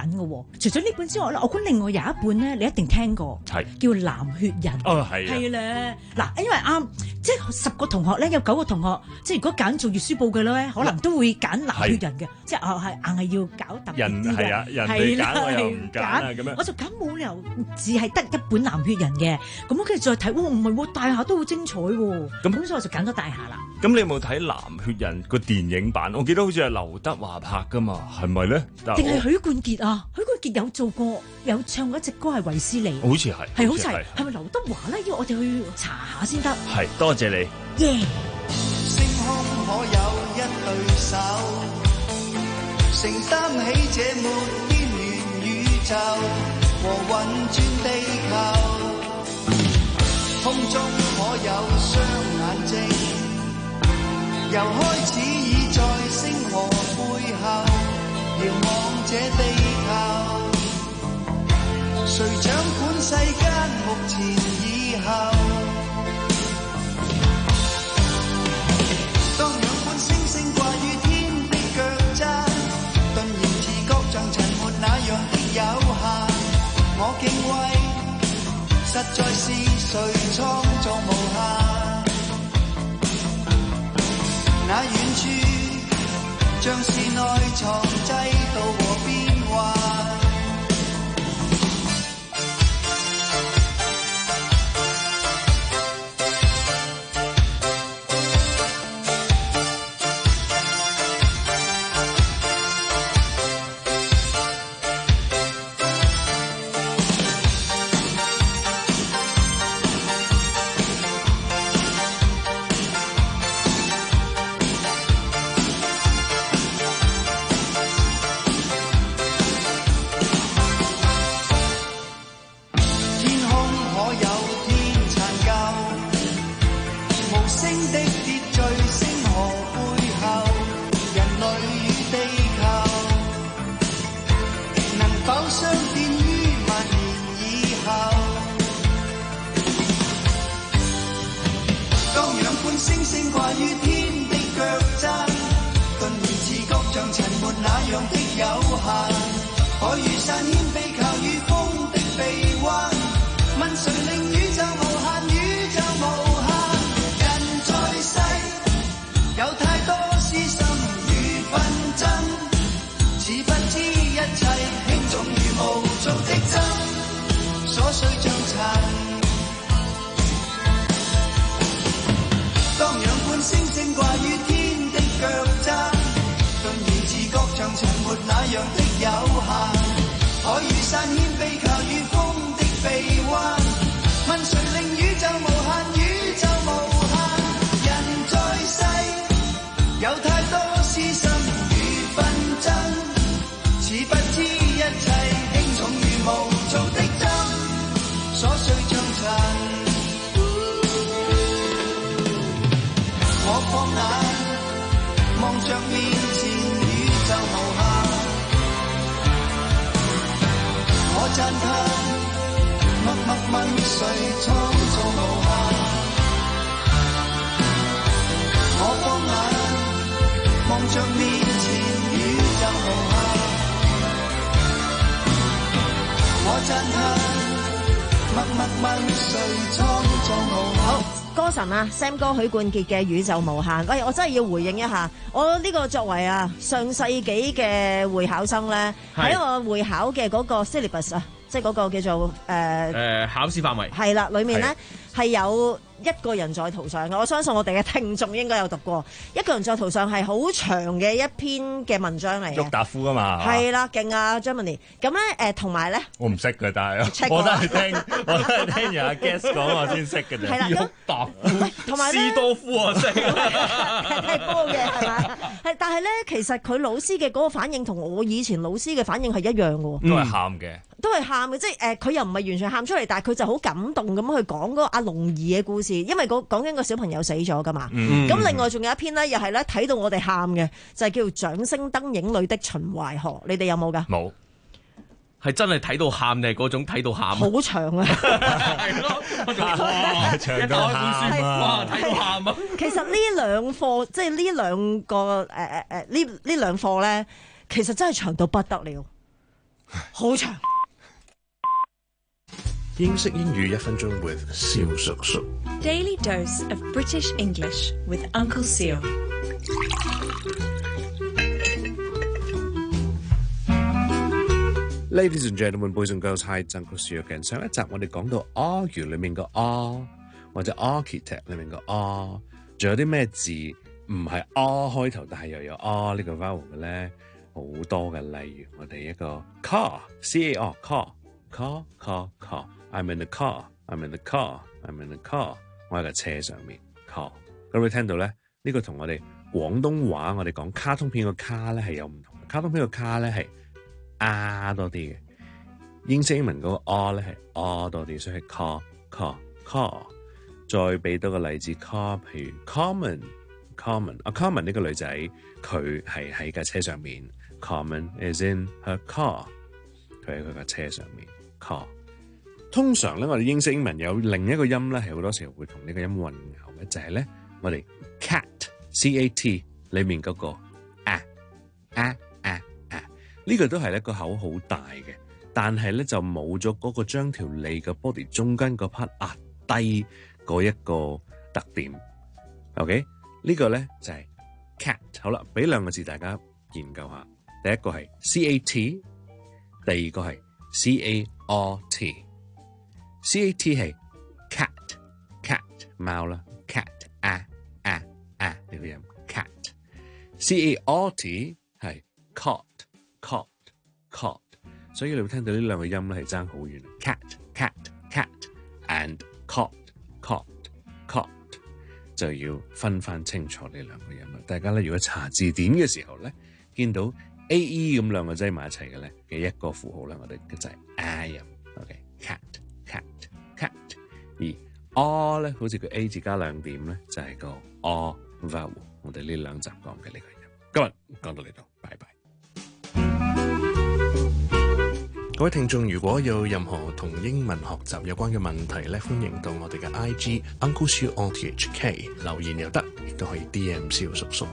緊嘅喎。除咗呢本之外咧，我估另外有一本咧，你一定聽過， 係叫《藍血人》。 哦，係啊， 係咧。嗱，因為啱，即係十個同學咧，有九個同學，即係如果揀做閱書報嘅咧，可能都會揀藍血人嘅，即係係硬係要搞特別啲嘅。 人係啊，人哋揀我又唔揀啊，咁樣。 我就揀冇理由只係得一本藍血人嘅，咁我跟住再睇，哇唔係喎，大廈都好精彩喎。咁咁所以我就揀咗大廈啦。 咁你有冇睇《藍血人》個電影版？我記得好似係劉德華拍噶嘛，係咪咧？ 定係許冠傑啊？許冠傑有做過，有唱過一隻歌係衛斯理， 好似係， 係好似係，係咪劉德華咧？要我哋去查下先得。 係，多謝你。 耶！ 星空可有一對手，承擔起這沒邊緣宇宙和運轉地球。空中可有雙眼睛，由開始已在星河背後遙望這地球。誰掌管世間目前以後？當仰觀星星掛於天的腳踭，頓然自覺像塵沒那樣的有限。我敬畏，實在是誰創造無限？那遠處像是內藏制度和變幻。 歌神啊 Sam 哥許冠傑嘅宇宙無限，喂，我真係要回應一下，我呢個作為啊上世紀嘅會考生咧，喺我會考嘅嗰個 syllabus 啊，即係嗰個叫做誒誒、呃呃、考試範圍係啦，裡面咧係有一個人在途上嘅，我相信我哋嘅聽眾應該有讀過。一個人在途上係好長嘅一篇嘅文章嚟嘅。郁達夫啊嘛， 係啦，勁啊 Germany。咁咧誒，同埋咧， 我唔識嘅，但係我都係聽，我都係聽人阿 Guess 講我先識嘅啫。 係啦， 郁達夫， 同埋斯多夫啊，識踢波嘅係嘛？係，但係咧，其實佢老師嘅嗰個反應同我以前老師嘅反應係一樣嘅喎。 都係喊嘅。 都係喊嘅，即係誒，佢、呃、又唔係完全喊出嚟，但係佢就好感動咁去講嗰個阿龍兒嘅故事，因為講緊個小朋友死咗噶嘛。咁、嗯、另外仲有一篇呢，又係咧睇到我哋喊嘅，就係、是、叫做《掌聲燈影裏的秦淮河》，你哋有冇噶？ 冇， 係真係睇到喊定係嗰種睇到喊？好長啊！ 係咯，哇，長到喊啊！睇到喊啊！ 其實呢兩課，即係呢兩個誒誒誒呢呢兩課咧，其實真係長到不得了。 好長。 英式英語一分鐘 with 蕭叔叔。 Daily dose of British English with Uncle Seal。 Ladies and gentlemen, boys and girls, hi, it's Uncle Seal again。上一集我哋講到 argue 裏面個 r 或者 architect 裏面個 r， 仲有啲咩字唔係 r 開頭，但係又有 r 呢個 vowel 嘅咧？好多嘅，例如我哋一個 car，c a r car，car car car。I'm in the car. I'm in the car. I'm in the car. 我喺架車上面 car。咁你聽到咧？呢、呢個同我哋廣東話我哋講卡通片個卡咧係有唔同嘅。卡通片個卡咧係 R 多啲嘅，英式英文嗰個 R 咧係 R 多啲，所以係 car car car。再俾多個例子 car， 譬如 Carmen Carmen 啊 Carmen 呢個女仔佢係喺架車上面 Carmen is in her car， 佢喺佢架車上面 car。通常咧，我哋英式英文有另一個音咧，係好多時候會同呢個音混淆嘅，就係、是、咧，我哋 cat c a t 裏面嗰個啊啊啊啊，呢個都係一個口好大嘅，但係咧就冇咗嗰個將條脷嘅 body 中間嗰 part 壓低嗰一個特點。OK， 呢個咧就係、是、cat。好啦，俾兩個字大家研究下，第一個係 c a t， 第二個係 c a r t。C A T 係 cat cat 貓啦 cat 啊啊啊呢個音 cat。C A R T 係 cot cot cot， 所以你會聽到呢兩個音咧係爭好遠 cat cat cat and cot cot cot， 就要分翻清楚呢兩個音啦。大家咧如果查字典嘅時候咧，見到 A E 咁兩個擠埋一齊嘅咧嘅一個符號咧，我哋就係 I 音 OK cat cat cat， 而 R 咧好似個 A 字加兩點咧，就係、是、個 R vowel。我哋呢兩集講嘅呢個音，今日講到呢度，拜拜。各位聽眾，如果有任何同英文學習有關嘅問題咧，歡迎到我哋嘅 I G Uncle Siu O T H K 留言又得，亦都可以 D M 蕭叔叔。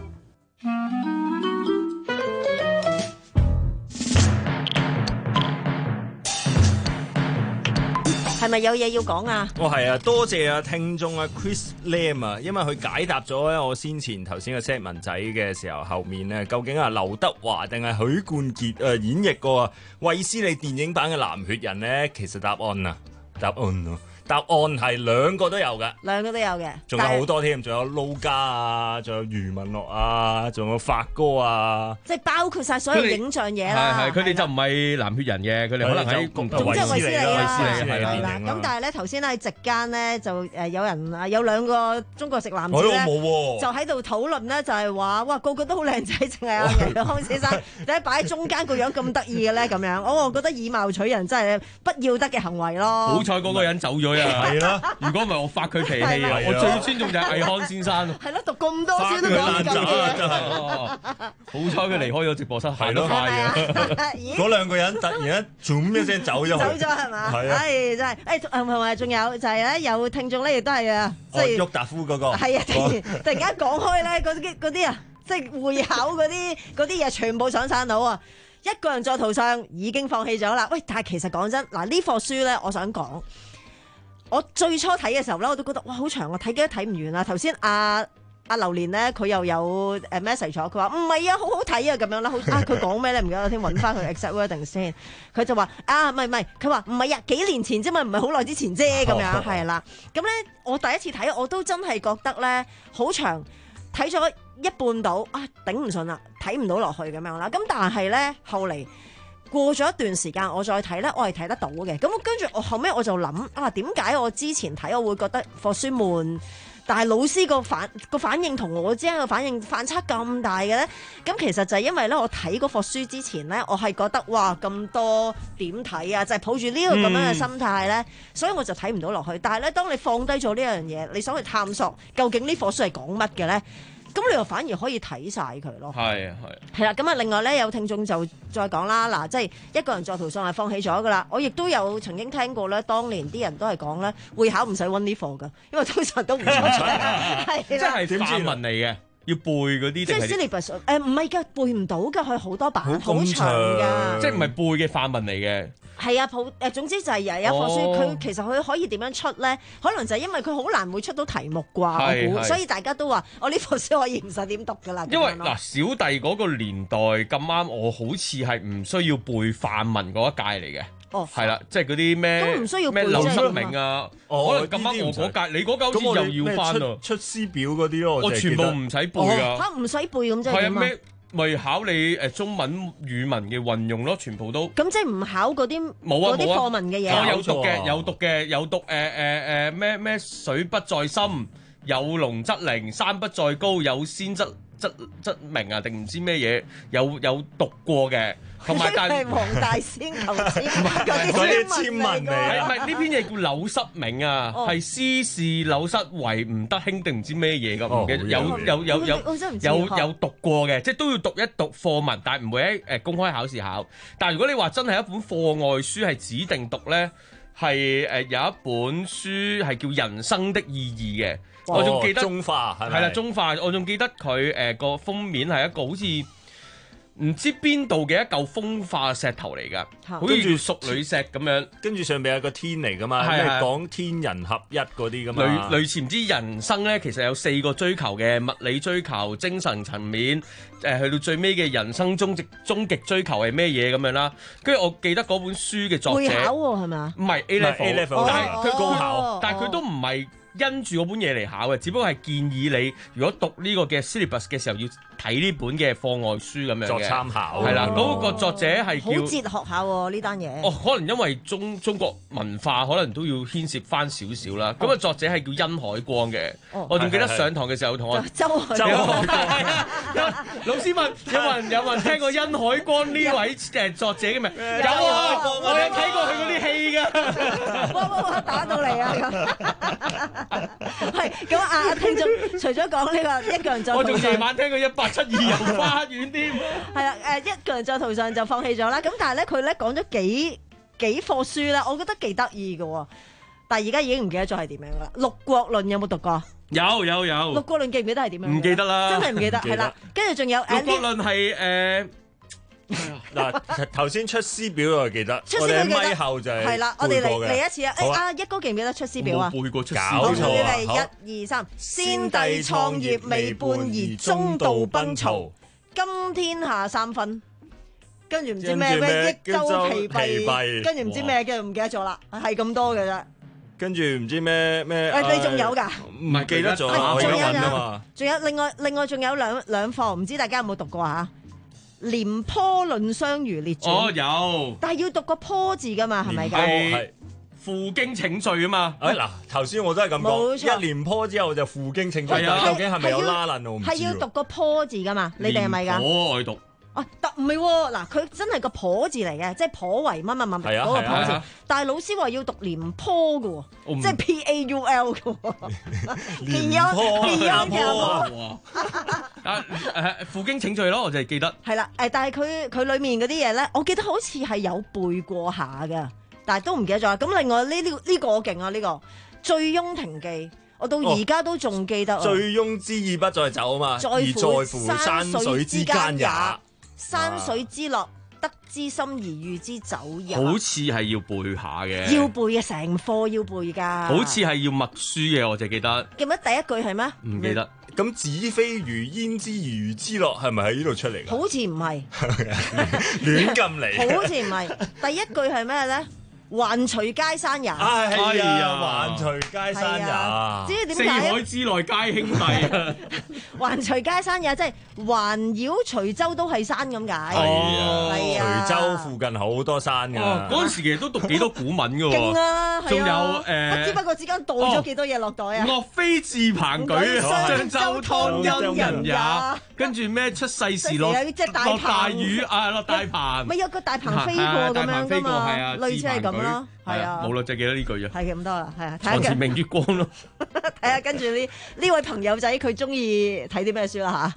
係咪有嘢要講啊？ 哦，係啊，多謝啊聽眾啊 Chris Lam 啊，因為佢解答咗咧我先前頭先嘅 set 文仔嘅時候，後面咧究竟係劉德華定係許冠傑誒演繹過衛斯理電影版嘅藍血人咧？其實答案啊，答案啊。答案係兩個都有嘅， 兩個都有嘅， 仲有好多添，仲有撈家啊，仲有余文樂啊，仲有發哥啊， 即係包括晒所有影像嘢啦。 係係，佢哋就唔係藍血人嘅，佢哋可能喺總之係衛斯理啦，係啦。咁但係咧頭先喺席間咧就誒有人啊有兩個中國籍男子咧，就喺度討論咧就係話哇個個都好靚仔，淨係阿倪康先生點解擺喺中間個樣咁得意嘅咧咁樣？我我覺得以貌取人真係不要得嘅行為咯。好彩嗰個人走咗。係啦，如果唔係我發佢脾氣啊！我最尊重就係倪康先生。 係咯，讀咁多書都講咁嘅， 真係。好彩佢離開咗直播室，行得快嘅。 嗰兩個人突然間咁一聲走咗， 走咗係嘛？係啊，真係誒，同埋仲有就係咧，有聽眾咧亦都係啊，即係郁達夫嗰個。 係啊，突然突然間講開咧，嗰啲嗰啲啊，即係會考嗰啲嗰啲嘢全部上晒腦啊！一個人在途上已經放棄咗啦。喂，但係其實講真，嗱呢課書咧，我想講。我最初睇嘅時候咧，我都覺得哇好長，我睇幾都睇唔完啊！頭先阿阿榴蓮咧，佢又有誒 message 咗，佢話唔係啊，好好睇啊咁樣啦，好啊佢講咩咧？唔記得，我先揾翻佢 exact wording 先。佢就話啊，唔係唔係，佢話唔係啊，幾年前啫嘛，唔係好耐之前啫咁樣，係啦。咁咧，我第一次睇我都真係覺得咧好長，睇咗一半到啊，頂唔順啦，睇唔到落去咁樣啦。咁但係咧後嚟。過咗一段時間，我再睇咧，我係睇得到嘅。咁跟住我後尾我就諗啊，點解我之前睇我會覺得課書悶，但係老師個反個反應同我之間嘅反應反差咁大嘅咧？咁其實就係因為咧，我睇嗰課書之前咧，我係覺得哇咁多點睇啊，就係、是、抱住呢個咁樣嘅心態咧，嗯、所以我就睇唔到落去。但係咧，當你放低咗呢樣嘢，你想去探索究竟呢課書係講乜嘅咧？咁你又反而可以睇晒佢咯。係啊係。係啦，咁啊另外咧有聽眾就再講啦，嗱即係一個人在途上係放棄咗噶啦。我亦都有曾經聽過咧，當年啲人都係講咧會考唔使溫呢課噶，因為通常都唔出。係即係範文嚟嘅。 要背嗰啲， 即係 syllabus 誒唔係㗎，背唔到㗎，佢好多版好長㗎， 即係唔係背嘅範文嚟嘅。 係啊，普誒總之就係有一課書，佢、哦、其實佢可以點樣出咧？可能就係因為佢好難會出到題目啩，我估，所以大家都話我呢課書可以唔使點讀㗎啦。 因為嗱，小弟嗰個年代咁啱，我好似係唔需要背範文嗰一屆嚟嘅。哦，係啦，即係嗰啲咩咁唔需要背咩劉失明啊，可能咁啱我嗰屆，你嗰屆好似又要翻啊， 出師表嗰啲咯， 我全部唔使背㗎。 嚇唔使背咁即係點啊？ 咪考你誒中文語文嘅運用咯，全部都。 咁即係唔考嗰啲冇啊嗰啲課文嘅嘢。 我有讀嘅，有讀嘅，有讀誒誒誒咩咩水不在深，有龍則靈，山不在高，有仙則則則明啊，定唔知咩嘢？有有讀過嘅。同埋但係黃大仙求籤嗰啲簽文嚟， 係咪呢篇嘢叫柳失明啊？係斯是柳失為吳德興定唔知咩嘢㗎？唔記得有有有有有有讀過嘅，即係都要讀一讀課文，但係唔會喺誒公開考試考。但係如果你話真係一本課外書係指定讀咧，係誒有一本書係叫人生的意義嘅，我仲記得中化係啦，中化我仲記得佢誒個封面係一個好似。唔知邊度嘅一嚿風化石頭嚟㗎，好似淑女石咁樣， 跟住上邊有個天嚟㗎嘛，係講天人合一嗰啲㗎嘛。 類類似唔知人生咧，其實有四個追求嘅物理追求、精神層面，誒、呃、去到最尾嘅人生終極終極追求係咩嘢咁樣啦。跟住我記得嗰本書嘅作者， 會考喎係嘛？ 唔係 A level，但係佢高考， 但係佢都唔係因住嗰本嘢嚟考嘅，只不過係建議你如果讀呢個嘅 syllabus 嘅時候要睇呢本嘅課外書咁樣嘅， 作參考。 係啦，嗰個作者係叫好哲學下喎呢單嘢。 哦，可能因為中中國文化可能都要牽涉翻少少啦。咁啊，作者係叫殷海光嘅。我仲記得上堂嘅時候同我周海周海老師問有冇人有冇人聽過殷海光呢位誒作者嘅名？有啊，我有睇過佢嗰啲戲㗎。 哇哇哇！打到嚟啊！係咁啊！阿聽眾除咗講呢個一個人在， 我仲夜晚聽過一八七二遊花園添。 係啦，誒一個人在途上就放棄咗啦。咁但係咧，佢咧講咗幾幾課書咧，我覺得幾得意嘅。但係而家已經唔記得咗係點樣啦。《六國論》有冇讀過？ 有有有。《 六國論》記唔記得係點樣？ 唔記得啦， 真係唔記得。係啦，跟住仲有《 六國論》係誒。 嗱，頭先出師表我記得，我哋咪後就係係啦，我哋嚟嚟一次啊！誒啊，一哥記唔記得出師表啊？ 背過出師表。好， 錯啊！ 一二三，先帝創業未半而中道崩殂，今天下三分，跟住唔知咩咩益州疲憊，跟住唔知咩，跟住唔記得咗啦，係咁多嘅啫。 跟住唔知咩咩？ 誒，你仲有㗎？ 唔係記得咗，我有問啊嘛。 仲有另外另外仲有兩兩課，唔知大家有冇讀過嚇？廉頗論相如列傳哦有， 但係要讀個頗字噶嘛，係咪㗎？ 係負荊請罪啊嘛！ 誒嗱，頭先我都係咁講，一廉頗之後就負荊請罪，究竟係咪有拉楞我唔知。 係要讀個頗字噶嘛？你哋係咪㗎？ 我愛讀。 啊，但唔係喎，嗱，佢真係個頗字嚟嘅，即係頗為乜乜乜嗰個頗字。但係老師話要讀廉頗嘅喎，即係 P A U L 嘅喎。 廉頗廉頗啊誒負荊請罪咯，我就係記得。 係啦，誒，但係佢佢裡面嗰啲嘢咧，我記得好似係有背過下嘅，但係都唔記得咗。咁另外呢呢呢個我勁啊，呢個《醉翁亭記》，我到而家都仲記得。 醉翁之意不在酒啊嘛，而在乎山水之間也。 山水之樂，得之心而寓之酒也。 好似係要背下嘅， 要背嘅，成課要背㗎。 好似係要默書嘅，我就記得。 記唔記得第一句係咩？ 唔記得。 咁子非魚焉知魚之樂係咪喺呢度出嚟㗎？ 好似唔係， 亂咁嚟。 好似唔係。第一句係咩咧？環隨皆山也。 哎呀，環隨皆山也。 知唔知點解？ 四海之內皆兄弟啊！ 環隨皆山也，即係環繞徐州都係山咁解。 係啊，徐州附近好多山㗎。 嗰陣時其實都讀幾多古文㗎喎。 勁啊！ 仲有誒， 不知不覺之間倒咗幾多嘢落袋啊！ 岳飛自彭舉，上州湯因人也。跟住咩出世時落落大雨啊，落大鵬。 咪有個大鵬飛過咁樣㗎嘛？類似係咁。係啊， 冇啦，就記得呢句啫。 係咁多啦，係啊。 床前明月光咯。 睇下跟住呢呢位朋友仔佢中意睇啲咩書啦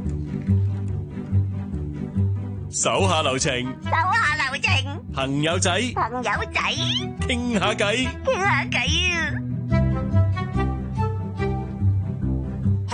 吓。手下留情， 手下留情， 朋友仔， 朋友仔， 傾下偈， 傾下偈啊！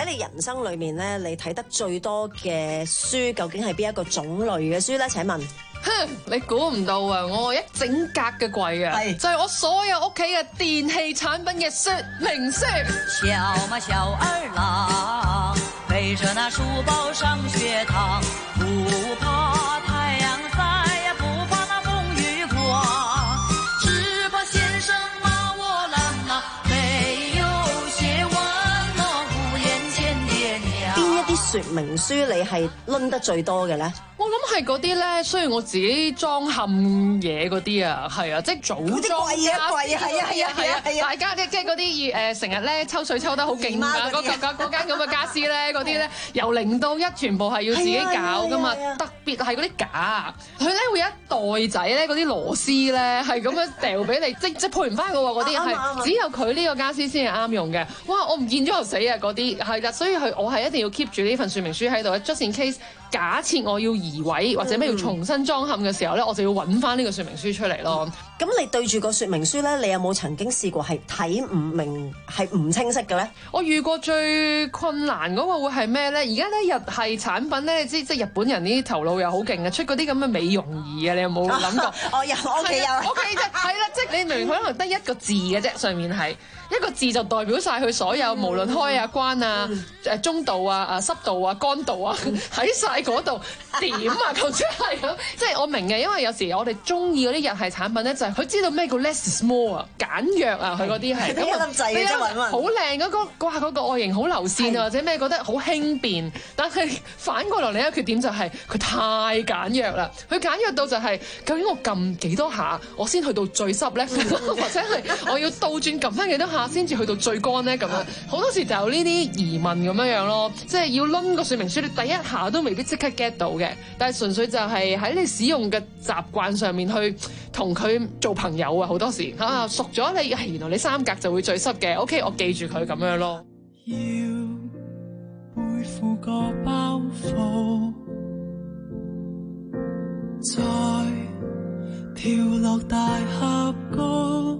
喺你人生裏面咧，你睇得最多嘅書究竟係邊一個種類嘅書咧？請問？ 哼，你估唔到啊！我一整格嘅櫃啊，就係我所有屋企嘅電器產品嘅說明書。 小嘛小二郎，背着那書包上學堂，不怕太陽曬，也不怕那風雨刮，只怕先生罵我懶啊，沒有寫完啊，胡言前爹娘。 邊一啲說明書你係攆得最多嘅咧？ 我諗係嗰啲咧，雖然我自己裝嵌嘢嗰啲啊，係啊，即係組裝家私啊，係啊係啊係啊係啊，大家即即係嗰啲誒成日咧抽水抽得好勁啊，嗰嗰嗰間咁嘅家私咧，嗰啲咧由零到一全部係要自己搞噶嘛，特別係嗰啲架，佢咧會有一袋仔咧嗰啲螺絲咧係咁樣掉俾你，即即配唔翻嘅喎，嗰啲係只有佢呢個家私先係啱用嘅。哇！我唔見咗就死啊！嗰啲係啦，所以佢我係一定要 keep 住呢份說明書喺度 ，just in case 假設我要移位或者咩要重新裝嵌嘅時候咧，我就要揾翻呢個說明書出嚟咯。 咁你對住個說明書咧，你有冇曾經試過係睇唔明、係唔清晰嘅咧？ 我遇過最困難嗰個會係咩咧？而家咧日系產品咧，即即日本人啲頭腦又好勁嘅，出嗰啲咁嘅美容儀啊，你有冇諗過？ 我有，我屋企有。 我屋企啫，係啦，即係你明明可能得一個字嘅啫，上面係一個字就代表晒佢所有，無論開啊、關啊、誒中度啊、啊濕度啊、乾度啊，喺晒嗰度點啊？頭先係咁，即係我明嘅，因為有時我哋中意嗰啲日系產品咧，就係佢知道咩叫 less is more 啊，簡約啊，佢嗰啲係咁一粒掣嘅啫，揾揾。 好靚嗰個，哇！嗰個外形好流線啊，或者咩覺得好輕便，但係反過來另一個缺點就係佢太簡約啦。佢簡約到就係究竟我撳幾多下，我先去到最濕咧，或者係我要倒轉撳翻幾多下先至去到最乾咧？咁樣好多時就有呢啲疑問咁樣樣咯，即係要攆個說明書，你第一下都未必即刻 get 到嘅，但係純粹就係喺你使用嘅習慣上面去同佢做朋友啊！好多時啊熟咗你，原來你三格就會最濕嘅。OK， 我記住佢咁樣咯。 要背負個包袱，再跳落大峽谷，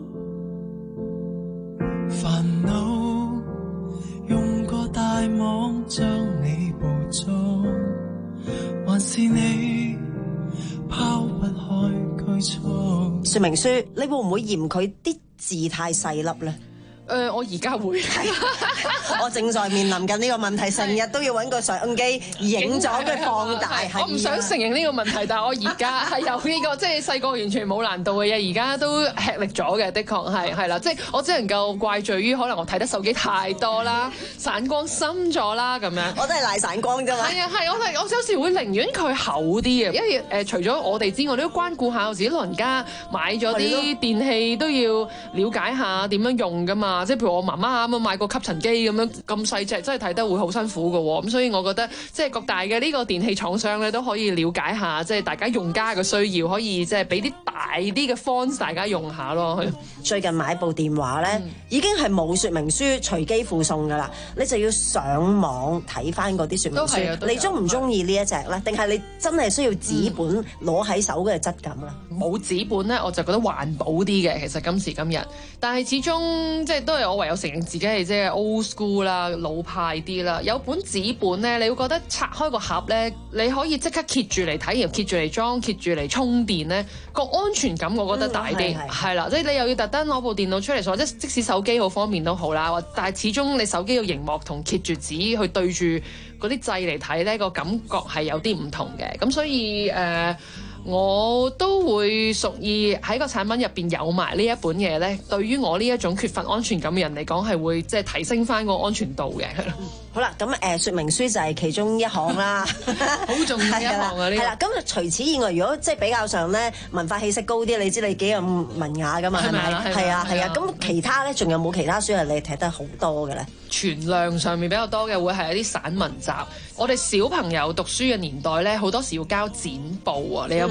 煩惱用個大網將你捕捉，還是你拋不開拘束。 說明書，你會唔會嫌佢啲字太細粒咧？ 誒、呃，我而家會， 我正在面臨緊呢個問題，成日都要揾個相機影咗佢放大。 我唔想承認呢個問題，但係我而家係有呢、這個，即係細個完全冇難度嘅嘢，而家都吃力咗嘅，的確係係啦，即係我只能夠怪罪於可能我睇得手機太多啦，散光深咗啦咁樣。 我都係賴散光啫嘛。係啊係，我係我有時會寧願佢厚啲嘅，因為誒、呃、除咗我哋之外，都要關顧下有時啲老人家買咗啲電器都要了解下點樣用㗎嘛。即係譬如我媽媽咁買個吸塵機咁樣咁細隻，真係睇得會好辛苦嘅喎。咁所以我覺得即係各大嘅呢個電器廠商咧都可以了解下，即係大家用家嘅需要，可以即係俾啲大啲嘅 font 大家用下咯。 最近買部電話咧，嗯、已經係冇說明書隨機附送㗎啦，你就要上網睇翻嗰啲說明書。你中唔中意呢一隻咧？定係你真係需要紙本攞喺手嘅質感啊？ 冇紙本咧，我就覺得環保啲嘅。其實今時今日，但係始終即係都係我唯有承認自己係即係 old school 啦，老派啲啦。有本紙本咧，你會覺得拆開個盒咧，你可以即刻揭住嚟睇，然後揭住嚟裝，揭住嚟充電咧，個安全感我覺得大啲。係啦、嗯，即係你又要特登攞部電腦出嚟，或者即使手機好方便都好啦。但係始終你手機個熒幕同揭住紙去對住嗰啲掣嚟睇咧，個感覺係有啲唔同嘅。咁所以誒。呃我都會屬意喺個產品入邊有埋呢一本嘢咧，對於我呢一種缺乏安全感嘅人嚟講，係會即係提升翻個安全度嘅。 好啦，咁誒、呃、說明書就係其中一項啦， 好重要一項啊！呢係啦， 咁除此以外，如果即係比較上咧文化氣息高啲，你知你幾咁文雅噶嘛？係咪？係啊係啊，咁其他咧仲有冇其他書係你睇得好多嘅咧？ 存量上面比較多嘅會係一啲散文集。我哋小朋友讀書嘅年代咧，好多時要交剪報啊！你有冇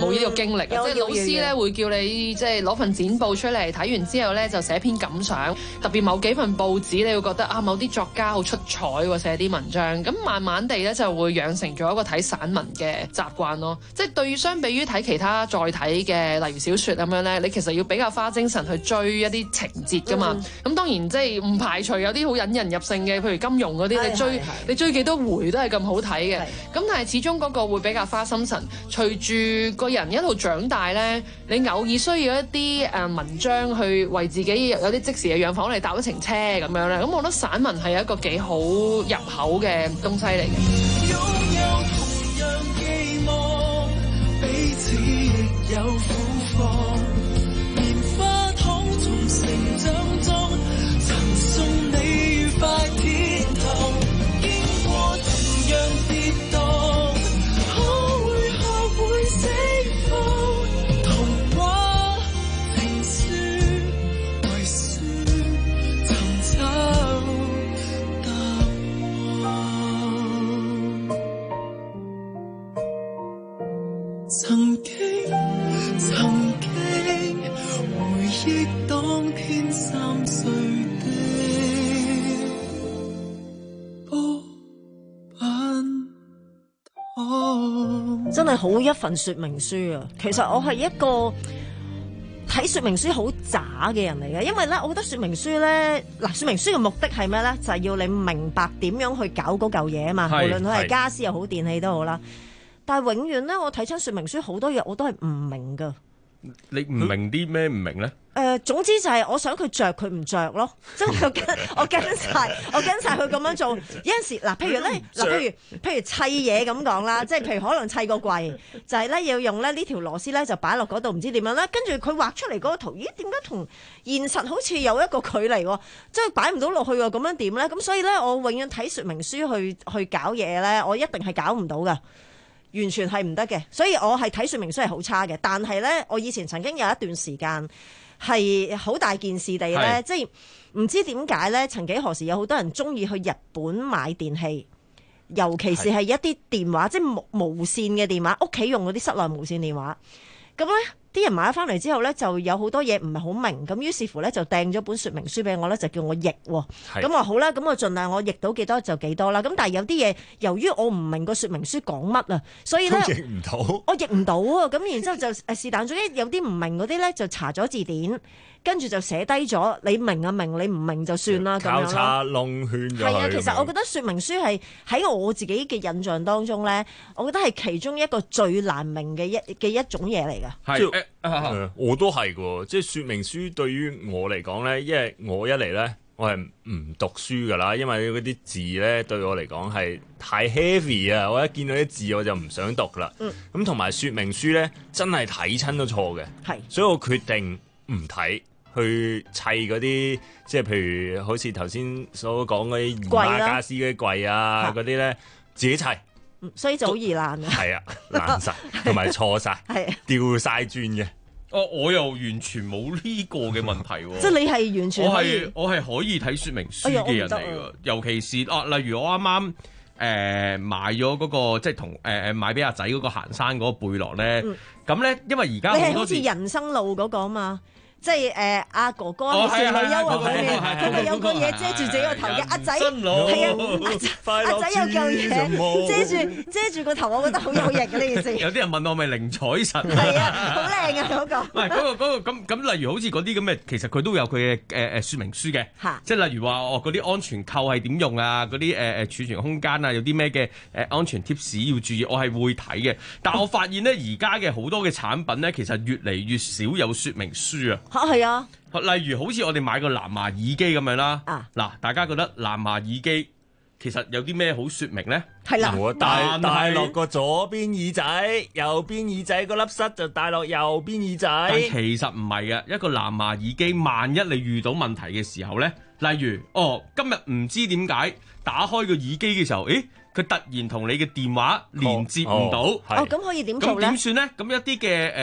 冇呢個經歷啊？ 有即係老師咧會叫你即係攞份剪報出嚟，睇完之後咧就寫篇感想。特別某幾份報紙，你會覺得啊，某啲作家好出彩喎，寫啲文章。咁慢慢地咧就會養成咗一個睇散文嘅習慣咯。即係對於相比於睇其他再睇嘅，例如小説咁樣咧，你其實要比較花精神去追一啲情節噶嘛。咁、嗯、當然即係唔排除有啲好引人入勝嘅，譬如金庸嗰啲，你追你追幾多回都係咁好睇嘅。咁但係始終嗰個會比較花心神。隨住個人一路長大咧，你偶爾需要一啲誒文章去為自己有啲即時嘅養分嚟搭一程車咁樣咧。咁我覺得散文係一個幾好入口嘅東西嚟嘅。 擁有同樣寄望，彼此亦有苦況。棉花糖從成長中曾送你愉快天堂，經過同樣跌宕，可會學會釋放。童話情書為書尋找答案。曾經曾經回憶當天三歲的波板糖， 真係好一份說明書啊！其實我係一個睇說明書好渣嘅人嚟嘅，因為咧，我覺得說明書咧，嗱，說明書嘅目的係咩咧？就係、是、要你明白點樣去搞嗰嚿嘢啊嘛，無論佢係家私又好，電器都好啦。但係永遠咧，我睇親說明書好多嘢我都係唔明噶。 你唔明啲咩唔明咧？ 誒、呃，總之就係我想佢着，佢唔着咯，即係我跟我跟晒，我跟晒佢咁樣做。有陣時嗱，譬如咧，嗱，譬如譬如砌嘢咁講啦，即係譬如可能砌個櫃，就係咧要用咧呢條螺絲咧就擺落嗰度，唔知點樣啦。跟住佢畫出嚟嗰個圖，咦？點解同現實好似有一個距離喎？即係擺唔到落去喎，咁樣點咧？咁所以咧，我永遠睇說明書去去搞嘢咧，我一定係搞唔到噶。完全係唔得嘅，所以我係睇說明書係好差嘅。但係咧，我以前曾經有一段時間係好大件事地咧，即係唔知點解咧，曾幾何時有好多人中意去日本買電器，尤其是係一啲電話，即係無無線嘅電話，屋企用嗰啲室內無線電話。咁咧，啲人買咗翻嚟之後咧，就有好多嘢唔係好明，咁於是乎咧就掟咗本說明書俾我咧，就叫我譯。咁我好啦，咁我盡量我譯到幾多就幾多啦。咁但係有啲嘢，由於我唔明個說明書講乜啊，所以咧譯唔到， 我譯唔到啊。咁然之後就誒是但，總之有啲唔明嗰啲咧，就查咗字典，跟住就寫低咗。你明啊明，你唔明就算啦。 交叉窿圈咗。 係啊，其實我覺得說明書係喺我自己嘅印象當中咧，我覺得係其中一個最難明嘅一嘅一種嘢嚟㗎。 係。 誒，我都係嘅，即係說明書對於我嚟講咧，因為我一嚟咧，我係唔讀書噶啦，因為嗰啲字咧對我嚟講係太 heavy 啊，我一見到啲字我就唔想讀啦。咁同埋說明書咧，真係睇親都錯嘅，係，所以我決定唔睇，去砌嗰啲，即係譬如好似頭先所講嗰啲姨媽家私嗰啲櫃啊，嗰啲咧自己砌。 所以就好易爛啊！ 係啊，爛晒，同埋錯晒，係掉晒磚嘅。 哦，我又完全冇呢個嘅問題喎。 即係你係完全可以， 我係我係可以睇說明書嘅人嚟㗎。尤其是啊，例如我啱啱誒買咗嗰個即係同誒誒買俾阿仔嗰個行山嗰個背囊咧。咁咧，因為而家你係好似人生路嗰個啊嘛。即係誒阿哥哥係女優啊嗰邊，佢咪有個嘢遮住自己個頭嘅。阿仔係啊，阿仔有嚿嘢遮住遮住個頭，我覺得好有型嘅呢件事。 有啲人問我咪靈彩神， 係啊，好靚啊嗰個。 唔係嗰個嗰個咁咁，例如好似嗰啲咁嘅，其實佢都有佢嘅誒誒説明書嘅，即係例如話哦嗰啲安全扣係點用啊，嗰啲誒誒儲存空間啊，有啲咩嘅誒安全貼士要注意，我係會睇嘅。但我發現咧，而家嘅好多嘅產品咧，其實越嚟越少有説明書啊。 嚇係啊！ 例如好似我哋買個藍牙耳機咁樣啦，嗱、啊，大家覺得藍牙耳機其實有啲咩好説明咧？ 係啦， 我戴戴落個左邊耳仔，右邊耳仔個粒塞就戴落右邊耳仔。 但其實唔係嘅，一個藍牙耳機，萬一你遇到問題嘅時候咧，例如哦，今日唔知點解打開個耳機嘅時候，誒，佢突然同你嘅電話連接唔到， 哦，咁、哦哦、可以點做咧？ 咁點算咧？咁一啲嘅誒。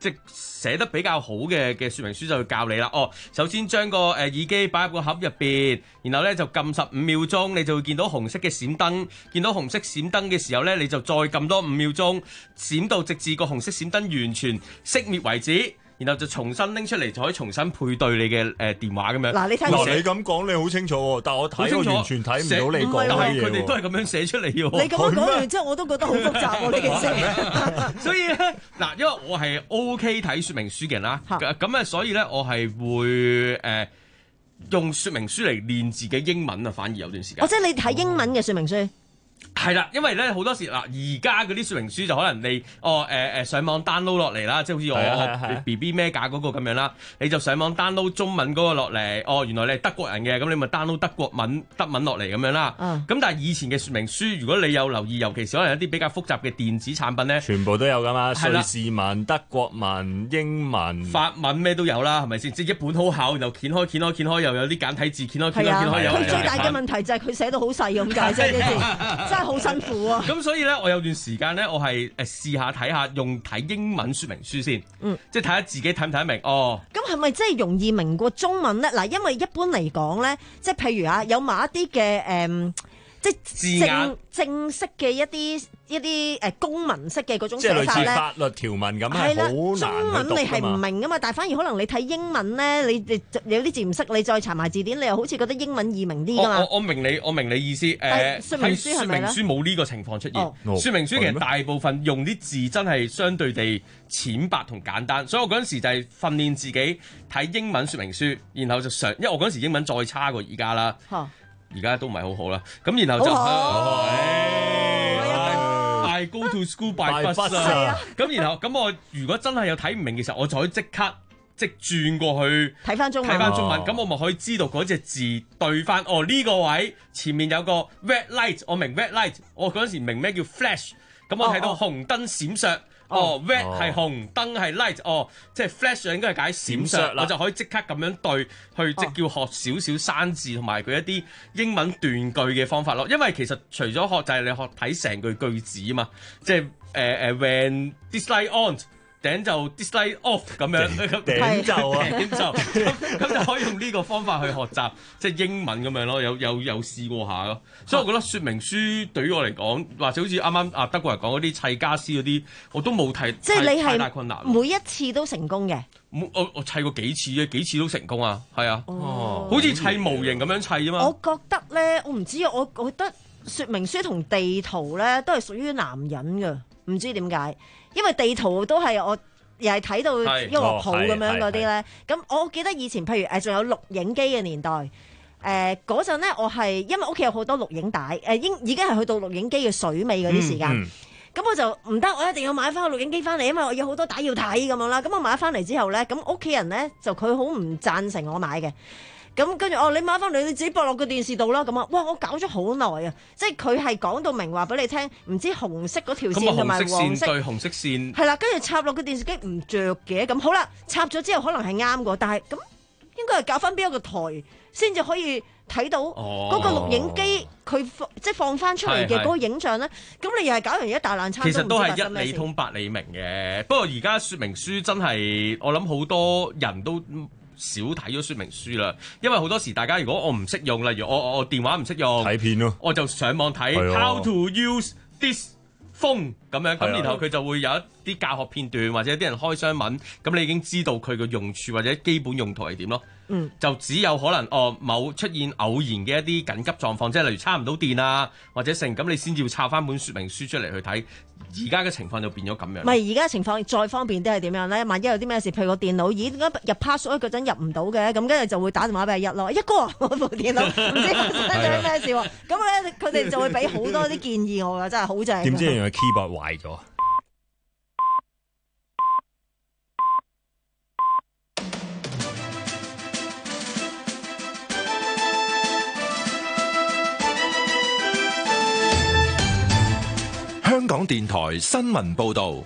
即係寫得比較好嘅嘅說明書就會教你啦。哦，首先將個誒耳機擺入個盒入邊，然後咧就撳十五秒鐘，你就會見到紅色嘅閃燈。見到紅色閃燈嘅時候咧，你就再撳多五秒鐘，閃到直至個紅色閃燈完全熄滅為止。然後就重新拎出嚟，就可以重新配對你嘅誒電話咁樣。 嗱，你睇嗱，你咁講你好清楚喎，但係我睇我完全睇唔到你講嘅嘢喎。 但係佢哋都係咁樣寫出嚟喎。 你咁樣講完之後，我都覺得好複雜喎呢件事。 所以咧，嗱，因為我係 OK 睇說明書嘅人啦，咁啊，所以咧我係會誒用說明書嚟練自己英文啊，反而有段時間。 哦，即係你睇英文嘅說明書。 係啦，因為咧好多時嗱，而家嗰啲說明書就可能你哦誒誒、呃、上網 download 落嚟啦，即係好似我 B B 咩架嗰個咁樣啦，你就上網 download 中文嗰個落嚟，哦原來你係德國人嘅，咁你咪 download 德國文德文落嚟咁樣啦。咁、嗯、但係以前嘅說明書，如果你有留意，尤其是可能一啲比較複雜嘅電子產品咧， 全部都有噶嘛，瑞士文、德國文、英文、 法文咩都有啦，係咪先？即係一本好厚，然後掀開掀開掀開，又有啲簡體字，掀開掀開掀開有。 佢最大嘅問題就係佢寫到好細咁解啫，真係好辛苦啊！ 咁所以咧，我有段時間咧，我係誒試下睇下用睇英文說明書先，嗯，即係睇下自己睇唔睇得明哦。 咁係咪真係容易明過中文咧？嗱，因為一般嚟講咧，即係譬如啊，有某一啲嘅誒，即係正正式嘅一啲一啲誒公文式嘅嗰種寫法咧， 即係類似法律條文咁，係好難去讀㗎嘛。 中文你係唔明㗎嘛，但係反而可能你睇英文咧，你你有啲字唔識，你再查埋字典，你又好似覺得英文易明啲㗎嘛。 我我明你，我明你意思。誒， 說明書係咪咧？ 說明書冇呢個情況出現。 哦、 說明書其實大部分用啲字真係相對地淺白同簡單，所以我嗰陣時就係訓練自己睇英文說明書，然後就上，因為我嗰陣時英文再差過而家啦。而家都唔係好好啦，咁然後就I go to school by bus 啊，咁然後咁我如果真係有睇唔明嘅時候，我就可以即刻即轉過去睇翻中文， 睇翻中文，咁我咪可以知道嗰隻字對翻。哦，呢個位前面有個 red light，我明 red light，我嗰陣時明咩叫 flash，咁我睇到紅燈閃爍。哦 ，red 係紅，燈係 light，哦，即係 flash 應該係解閃爍，我就可以即刻咁樣對，去即叫學少少生字同埋佢一啲英文斷句嘅方法咯。因為其實除咗學就係、是、你學睇成句句子啊嘛，即係誒誒 when this light on。頂就 dislike off 咁樣， 頂就啊， 頂就咁咁就可以用呢個方法去學習即係英文咁樣咯，有有有試過下咯。所以我覺得說明書對於我嚟講，或者好似啱啱啊德國人講嗰啲砌家私嗰啲，我都冇睇， 即係你係太大困難。 每一次都成功嘅。 我我砌過幾次嘅，幾次都成功啊，係啊，哦、好似砌模型咁樣砌啫嘛。 我覺得咧，我唔知啊，我覺得說明書同地圖咧都係屬於男人㗎，唔知點解。因為地圖都係我又係睇到一個譜咁樣嗰啲咧，咁、哦、我記得以前譬如誒仲有錄影機嘅年代，誒嗰陣咧我係因為屋企有好多錄影帶，誒、呃、已已經係去到錄影機嘅水尾嗰啲時間，咁、嗯嗯、我就唔得，我一定要買翻個錄影機翻嚟，因為我有好多帶要睇咁樣啦。咁我買翻嚟之後咧，咁屋企人咧就佢好唔贊成我買嘅。咁跟住哦，你買翻嚟你自己播落個電視度啦。咁啊，哇！我搞咗好耐啊，即係佢係講到明話俾你聽，唔知紅色嗰條線同埋黃色對紅色線係啦，跟住插落個電視機唔着嘅。咁好啦，插咗之後可能係啱嘅，但係咁應該係搞翻邊一個台先至可以睇到嗰個錄影機佢、哦、即係放翻出嚟嘅嗰個影像咧。咁你又係搞完一大爛餐， 其實都係一理通百理明嘅。不過而家說明書真係我諗好多人都少睇咗說明書啦，因為好多時大家如果我唔識用，例如我我，我電話唔識用睇片咯， 我就上網睇 how to use this phone 咁樣，咁然後佢就會有一啲教學片段或者啲人開箱文，咁你已經知道佢嘅用處或者基本用途係點咯。嗯，就只有可能哦某出現偶然嘅一啲緊急狀況，即係例如插唔到電啊或者成，咁你先至要抄翻本說明書出嚟去睇。而家嘅情況就變咗咁樣。 唔係而家嘅情況再方便啲係點樣咧？萬一有啲咩事，譬如個電腦咦點解入 password 嗰陣入唔到嘅，咁跟住就會打電話俾阿一咯。一哥，我部電腦唔知發生咗咩事喎？咁咧佢哋就會俾好多啲建議我㗎，真係好正。 點知原來 keyboard 壞咗？ 香港電台新聞報道，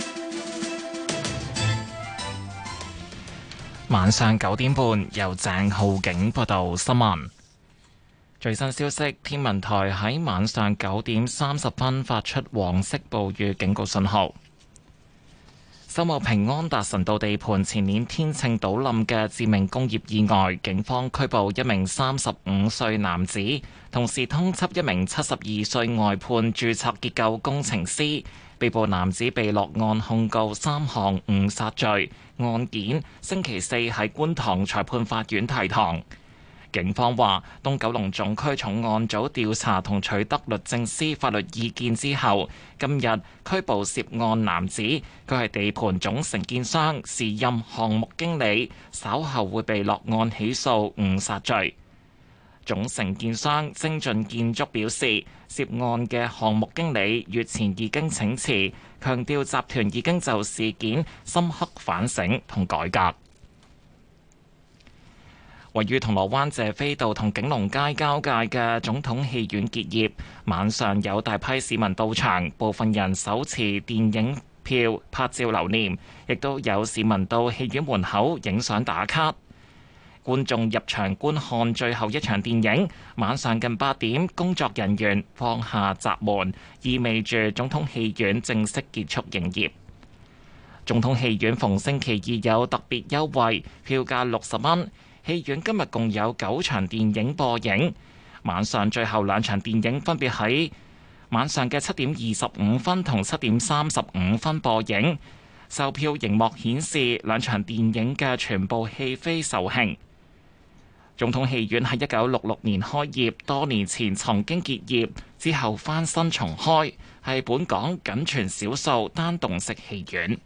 晚上九點半由鄭浩景報道新聞。最新消息，天文台喺晚上九點三十分發出黃色暴雨警告信號。 秀茂坪安達臣道地盤前年天秤倒冧嘅致命工業意外，警方拘捕一名三十五歲男子，同時通緝一名七十二歲外判註冊結構工程師。被捕男子被落案控告三項誤殺罪，案件星期四喺觀塘裁判法院提堂。警方話，東九龍總區重案組調查同取得律政司法律意見之後，今日拘捕涉案男子，佢係地盤總承建商，時任項目經理，稍後會被落案起訴誤殺罪。總承建商精進建築表示，涉案嘅項目經理月前已經請辭，強調集團已經就事件深刻反省同改革。位於銅鑼灣謝斐道同景隆街交界嘅總統戲院結業，晚上有大批市民到場，部分人手持電影票拍照留念，亦都有市民到戲院門口影相打卡。觀眾入場觀看最後一場電影，晚上近八點，工作人員放下閘門，意味住總統戲院正式結束營業。總統戲院逢星期二有特別優惠，票價六十蚊。戲院今日共有九場電影播映，晚上最後兩場電影分別喺晚上嘅七點二十五分同七點三十五分播映。售票熒幕顯示兩場電影嘅全部戲飛售罄。總統戲院喺一九六六年開業，多年前曾經結業，之後翻新重開，係本港僅存少數單棟式戲院。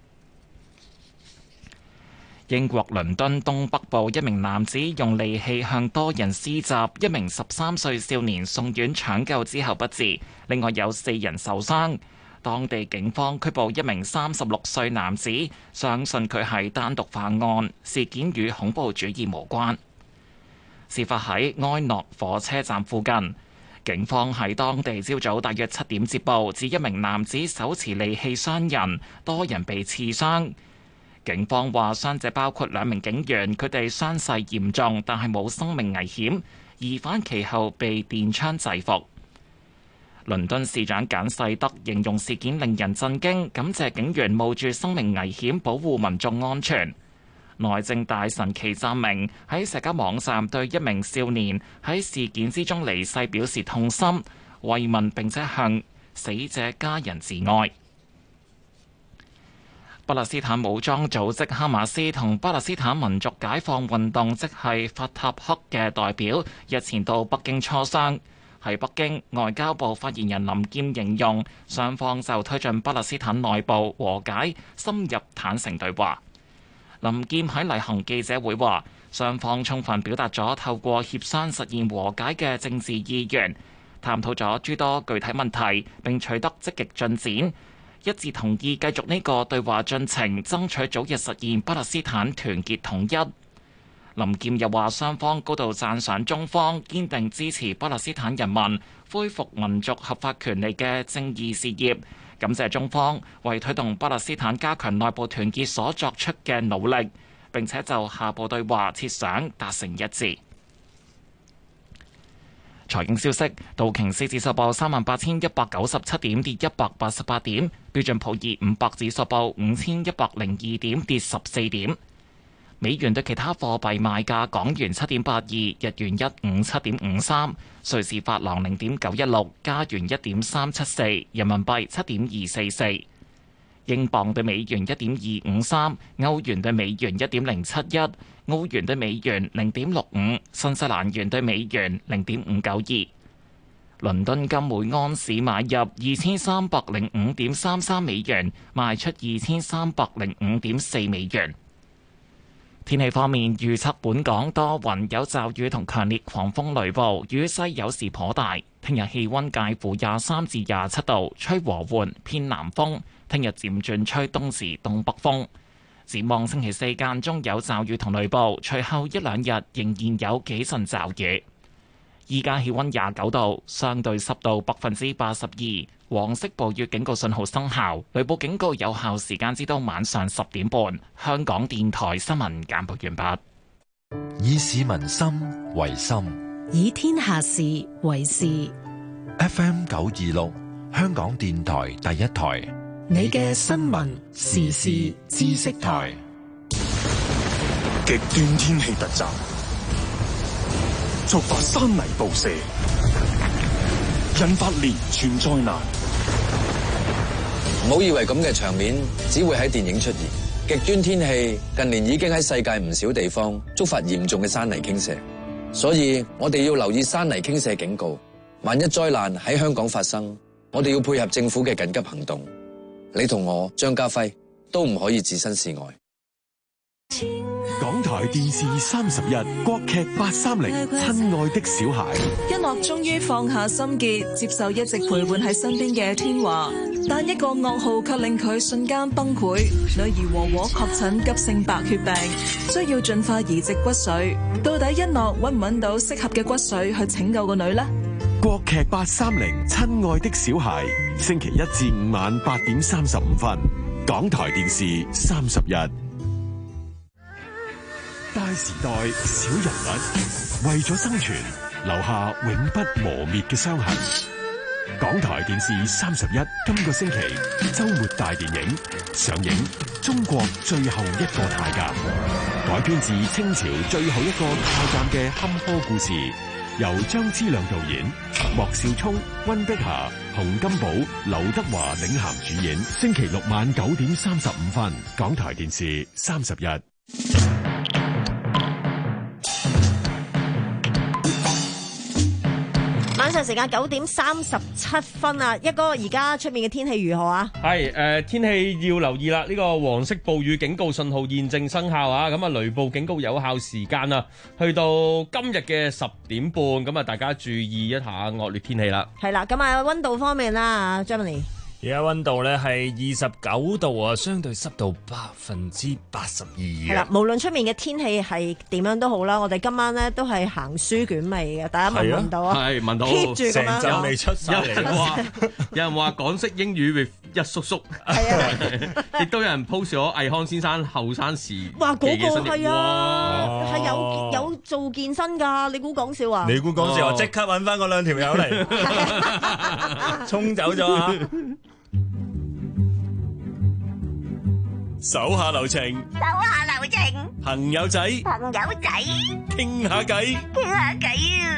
英國倫敦東北部一名男子用利器向多人施襲，一名十三歲少年送院搶救之後不治，另外有四人受傷。當地警方拘捕一名三十六歲男子，相信佢係單獨犯案，事件與恐怖主義無關。事發喺埃諾火車站附近，警方喺當地朝早大約七點接報，指一名男子手持利器傷人，多人被刺傷。警方話傷者包括兩名警員，佢哋傷勢嚴重，但係冇生命危險。疑犯其後被電槍制服。倫敦市長簡世德形容事件令人震驚，感謝警員冒住生命危險保護民眾安全。內政大臣祁湛明喺社交網上對一名少年喺事件之中離世表示痛心、慰問，並且向死者家人致哀。巴勒斯坦武裝組織哈馬斯同巴勒斯坦民族解放運動即係法塔赫嘅代表日前到北京磋商。喺北京，外交部發言人林劍形容雙方就推進巴勒斯坦內部和解深入坦誠對話。林劍喺例行記者會話，雙方充分表達咗透過協商實現和解嘅政治意願，探討咗諸多具體問題，並取得積極進展。一致同意繼續呢個對話進程，爭取早日實現巴勒斯坦團結統一。林劍又話，雙方高度讚賞中方堅定支持巴勒斯坦人民恢復民族合法權利嘅正義事業，感謝中方為推動巴勒斯坦加強內部團結所作出嘅努力，並且就下步對話設想達成一致。財經消息，道瓊斯指數報三萬八千一百九十七點，跌一百八十八點；標準普爾五百指數報五千一百零二點，跌十四點。美元對其他貨幣賣價：港元七點八二，日元一五七點五三，瑞士法郎零點九一六，加元一點三七四，人民幣七點二四四，英鎊對美元一點二五三，歐元對美元一點零七一，澳元對美元零點六五，新西蘭元對美元零點五九二。倫敦金每盎司買入二千三百零五點三三美元，賣出二千三百零五點四美元。天氣方面，預測本港多雲，有驟雨同強烈狂風雷暴，雨勢有時頗大。聽日氣溫介乎廿三至廿七度，吹和緩偏南風。聽日漸轉吹東至東北風。展望星期四間中有驟雨同雷暴，隨後一兩日仍然有幾陣驟雨。依家氣溫廿九度，相對濕度百分之八十二，黃色暴雨警告信號生效，雷暴警告有效時間至到晚上十點半。香港電台新聞簡報完畢。 以市民心為心， 以天下事為事。 F M 九二六，香港電台第一台， 你嘅新聞時事知識台。 極端天氣突襲，觸發山泥暴瀉，引發連串災難。 唔好以為咁嘅場面只會喺電影出現。極端天氣近年已經喺世界唔少地方觸發嚴重嘅山泥傾瀉，所以我哋要留意山泥傾瀉警告。萬一災難喺香港發生，我哋要配合政府嘅緊急行動。你同我張家輝都唔可以置身事外。 港台電視三十一國劇八三零，親愛的小孩。 一樂終於放下心結，接受一直陪伴喺身邊嘅天華，但一個噩耗卻令佢瞬間崩潰。女兒和和確診急性白血病，需要盡快移植骨髓。到底一樂揾唔揾到適合嘅骨髓去拯救個女呢？ 國劇八三零，親愛的小孩，星期一至五晚八點三十五分，港台電視三十一。大時代小人物為咗生存，留下永不磨滅嘅傷痕。港台電視三十一今個星期周末大電影上映《中國最後一個太監》，改編自清朝最後一個太監嘅坎坷故事，由張之亮導演，莫少聰、溫碧霞、洪金寶、劉德華領銜主演。星期六晚九點三十五分，港台電視三十一。 晚上時間九點三十七分啊，一哥，而家出面嘅天氣如何啊？ 係誒、呃，天氣要留意啦，呢、這個黃色暴雨警告信號現正生效啊，咁啊雷暴警告有效時間啊，去到今日嘅十點半，咁啊大家注意一下惡劣天氣啦。 係啦，咁啊溫度方面啦 ，Jeremy。 而家溫度咧係二十九度啊，相對濕度百分之八十二。係啦，無論出面嘅天氣係點樣都好啦，我哋今晚咧都係行書卷味嘅，大家聞唔聞到啊？ 係聞到， keep 住咁樣， 成陣味出晒嚟。 有人話，有人話港式英語 with 一叔叔，係啊，亦都有人 post 咗倪匡先生後生時哇，嗰個係啊， 哇係有有做健身㗎，你估講笑啊？ 你估講笑啊？即刻揾翻嗰兩條友嚟，衝走咗啊！手下留情， 手下留情， 朋友仔， 朋友仔， 傾下偈， 傾下偈啊！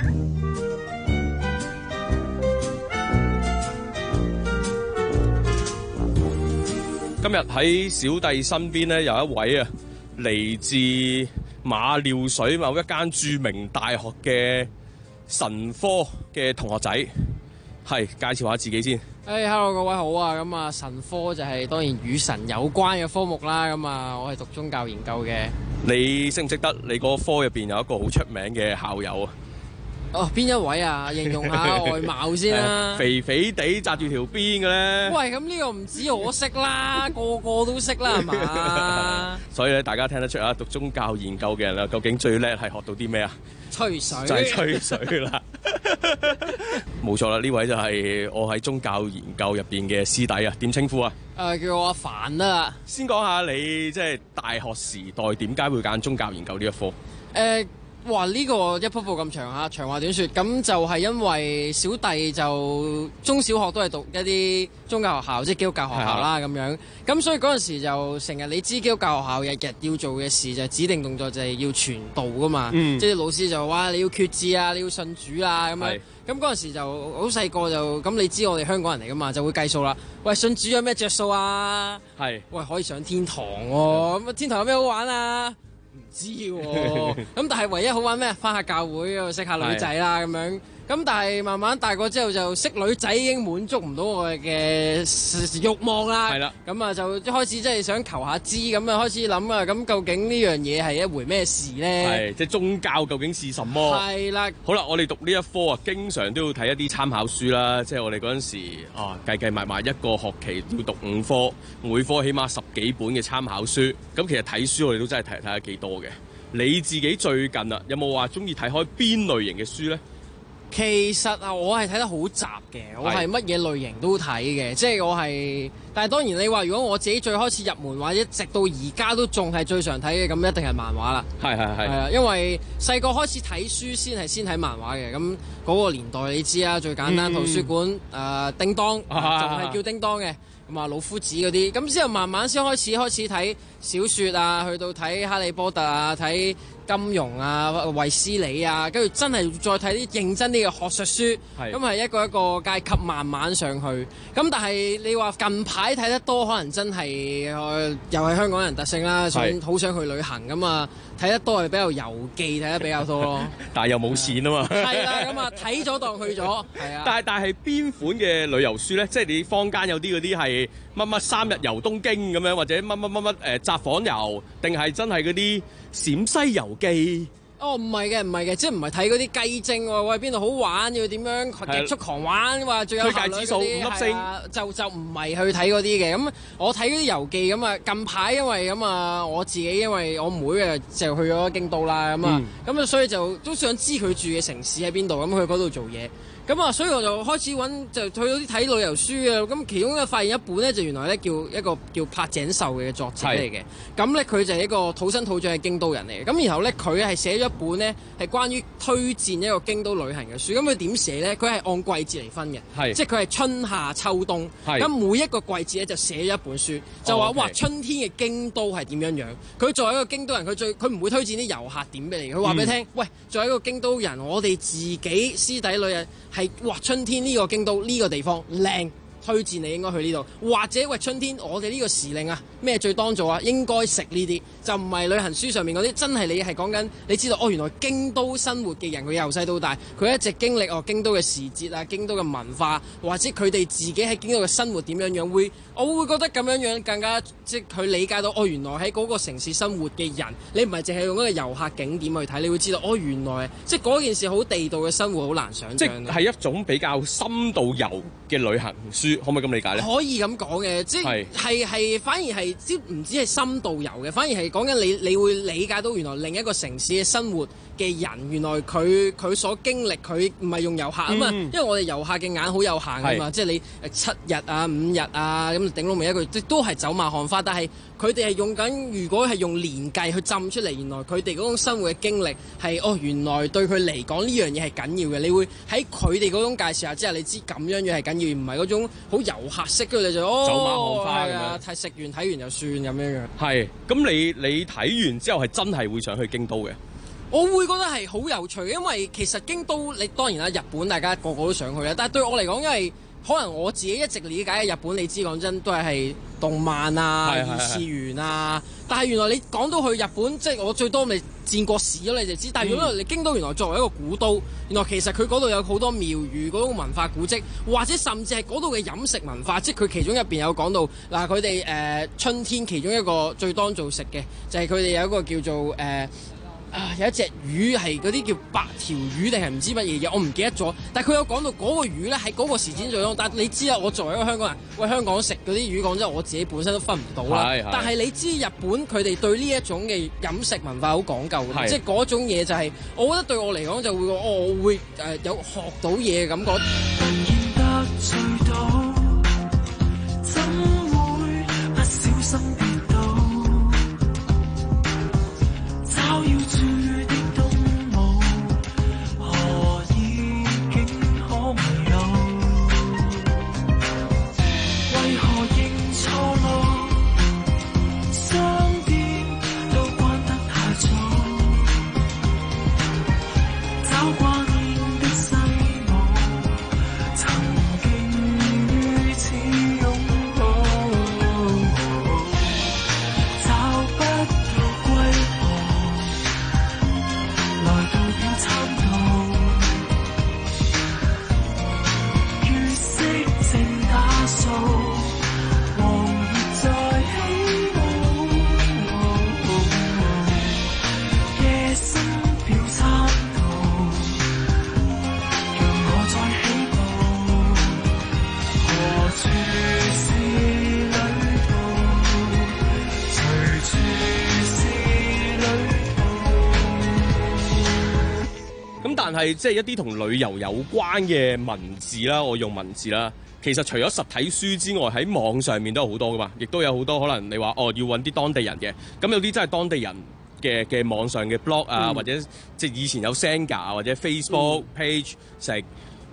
今日喺小弟身邊咧，有一位啊，嚟自馬料水某一間著名大學嘅神科嘅同學仔，係介紹下自己先。 誒、hey，hello 各位好啊！咁啊，神科就係當然與神有關嘅科目啦。咁啊，我係讀宗教研究嘅。 你識唔識得你嗰科入邊有一個好出名嘅校友啊？ 哦，邊一位啊？形容下外貌先啦。 肥肥地紮住條辮嘅咧。 喂，咁呢個唔止我識啦，個個都識啦，係嘛？ 所以咧，大家聽得出啊，讀宗教研究嘅人啦，究竟最叻係學到啲咩啊？ 吹水。 就係吹水啦。冇錯啦，呢位就係我喺宗教研究入邊嘅師弟啊，點稱呼啊？ 誒、呃，叫我阿凡啦。 先講下你即係大學時代點解會揀宗教研究呢一科？誒、 呃。哇！呢、這個一瀑布咁長嚇，長話短説，咁就係因為小弟就中小學都係讀一啲宗教學校，即係基督教學校啦咁樣。咁所以嗰陣時就成日你知基督教學校日日要做嘅事就係指定動作就係要傳道噶嘛。嗯、即係老師就話你要決志啊，你要信主啊咁樣。咁嗰陣時就好細個就咁，你知我哋香港人嚟噶嘛，就會計數啦。喂，信主有咩着數啊？係。喂，可以上天堂喎。咁天堂有咩好玩啊？唔知喎，咁但係唯一好玩咩？返下教會度識下女仔啦咁樣。咁但係慢慢大個之後就識女仔已經滿足唔到我嘅慾望啦。係啦，咁啊就一開始即係想求下知，咁啊開始諗啊，咁究竟呢樣嘢係一回咩事咧？係即係宗教究竟是什麼？ 係啦。 好啦，我哋讀呢一科啊，經常都要睇一啲參考書啦。即係我哋嗰陣時啊，計計埋埋一個學期要讀五科，每科起碼十幾本嘅參考書。咁其實睇書我哋都真係睇睇得幾多嘅。你自己最近啊，有冇話中意睇開邊類型嘅書咧？ 其實啊，我係睇得好雜嘅，我係乜嘢類型都睇嘅，即係我係。但係當然你話如果我自己最開始入門或者直到而家都仲係最常睇嘅，咁一定係漫畫啦。係係係。係啊，因為細個開始睇書先係先睇漫畫嘅，咁嗰個年代你知啊，最簡單、嗯、圖書館誒、呃、叮當仲係、啊、叫叮當嘅。 咁啊老夫子嗰啲，咁之後慢慢先開始開始睇小説啊，去到睇哈利波特啊，睇金庸啊、衛斯理啊，跟住真係再睇啲認真啲嘅學術書，咁係一個一個階級慢慢上去。咁但係你話近排睇得多，可能真係、呃、又係香港人特性啦，想好想去旅行咁啊，睇得多係比較遊記睇得比較多咯。 但係又冇錢啊嘛。 係啦，咁啊睇咗當去咗，係啊。 但係但係邊款嘅旅遊書咧？即係你坊間有啲嗰啲係乜乜三日遊東京咁樣，或者乜乜乜乜誒札幌遊，定係真係嗰啲陝西遊記？ 哦，唔係嘅，唔係嘅，即係唔係睇嗰啲雞精喎？喂，邊度好玩？要點樣極速狂玩？話最有效率嗰啲，推介指數五粒星，就就唔係去睇嗰啲嘅。咁我睇嗰啲遊記咁啊，近排因為咁啊，我自己因為我妹啊就去咗京都啦，咁啊，咁啊，所以就都想知佢住嘅城市喺邊度，咁去嗰度做嘢。咁啊，所以我就開始揾，就去到啲睇旅遊書啊。咁其中咧發現一本咧，就原來咧叫一個叫柏井壽嘅作者嚟嘅。咁咧佢就係一個土生土長嘅京都人嚟嘅。咁然後咧佢係寫咗一本咧係關於推薦一個京都旅行嘅書。咁佢點寫咧？佢係按季節嚟分嘅，即係佢係春夏秋冬。咁每一個季節咧就寫咗一本書，就話、哦 okay. 哇春天嘅京都係點樣樣。佢作為一個京都人，佢最佢唔會推薦啲遊客點俾你。佢話俾你聽、嗯，喂，作為一個京都人，我哋自己師弟旅日。係哇！春天呢個京都呢個地方靚，推薦你應該去呢度。或者喂，春天我哋呢個時令啊，咩最當造啊？應該食呢啲，就唔係旅行書上面嗰啲。真係你係講緊，你知道哦，原來京都生活嘅人，佢由細到大，佢一直經歷哦京都嘅時節啊，京都嘅文化，或者佢哋自己喺京都嘅生活點樣樣，會我會覺得咁樣樣更加即係佢理解到哦，原來喺嗰個城市生活嘅人，你唔係淨係用一個遊客景點去睇，你會知道哦，原來即係嗰件事好地道嘅生活，好難想像。 即係一種比較深度遊嘅旅行書，可唔可以咁理解咧？ 可以咁講嘅，即係係係反而係即唔止係深度遊嘅，反而係講緊你你會理解到原來另一個城市嘅生活嘅人，原來佢佢所經歷，佢唔係用遊客啊嘛、嗯，因為我哋遊客嘅眼好有限啊嘛，即係你七日啊五日啊咁頂到尾一個月，即都係走馬看花，但係佢哋係用緊，如果係用年計去浸出嚟，原來佢哋嗰種生活嘅經歷係哦，原來對佢嚟講呢樣嘢係緊要嘅，你會喺佢哋嗰種介紹下之下，你知咁樣嘢係緊要，唔係嗰種好遊客式，跟住你就哦走馬看花咁樣， 睇食完睇完就算咁樣樣。 係，咁你你睇完之後係真係會想去京都嘅？ 我會覺得係好有趣，因為其實京都你當然啦，日本大家個個都想去啦，但係對我嚟講，因為可能我自己一直理解嘅日本，你知講真都係係動漫啊、二次元啊，但係原來你講到去日本，即係我最多咪戰國史咯，你就知。但係如果你京都原來作為一個古都，原來其實佢嗰度有好多廟宇嗰種文化古蹟，或者甚至係嗰度嘅飲食文化，即係佢其中入邊有講到嗱，佢哋誒春天其中一個最當造食嘅就係佢哋有一個叫做誒。呃啊！有一隻魚係嗰啲叫白條魚定係唔知乜嘢嘢，我唔記得咗。但係佢有講到嗰個魚咧喺嗰個時節最多。但係你知啦，我作為一個香港人，喂香港食嗰啲魚講真，我自己本身都分唔到啦。但係你知日本佢哋對呢一種嘅飲食文化好講究嘅，即係嗰種嘢就係、是，我覺得對我嚟講就會，我會誒、呃、有學到嘢嘅感覺。 但係即係一啲同旅遊有關嘅文字啦，我用文字啦。其實除咗實體書之外，喺網上面都有好多噶嘛，亦都有好多可能你話哦要揾啲當地人嘅，咁有啲真係當地人嘅嘅網上嘅 blog 啊，嗯、或者即係以前有 Senga 或者 Facebook page 成、嗯。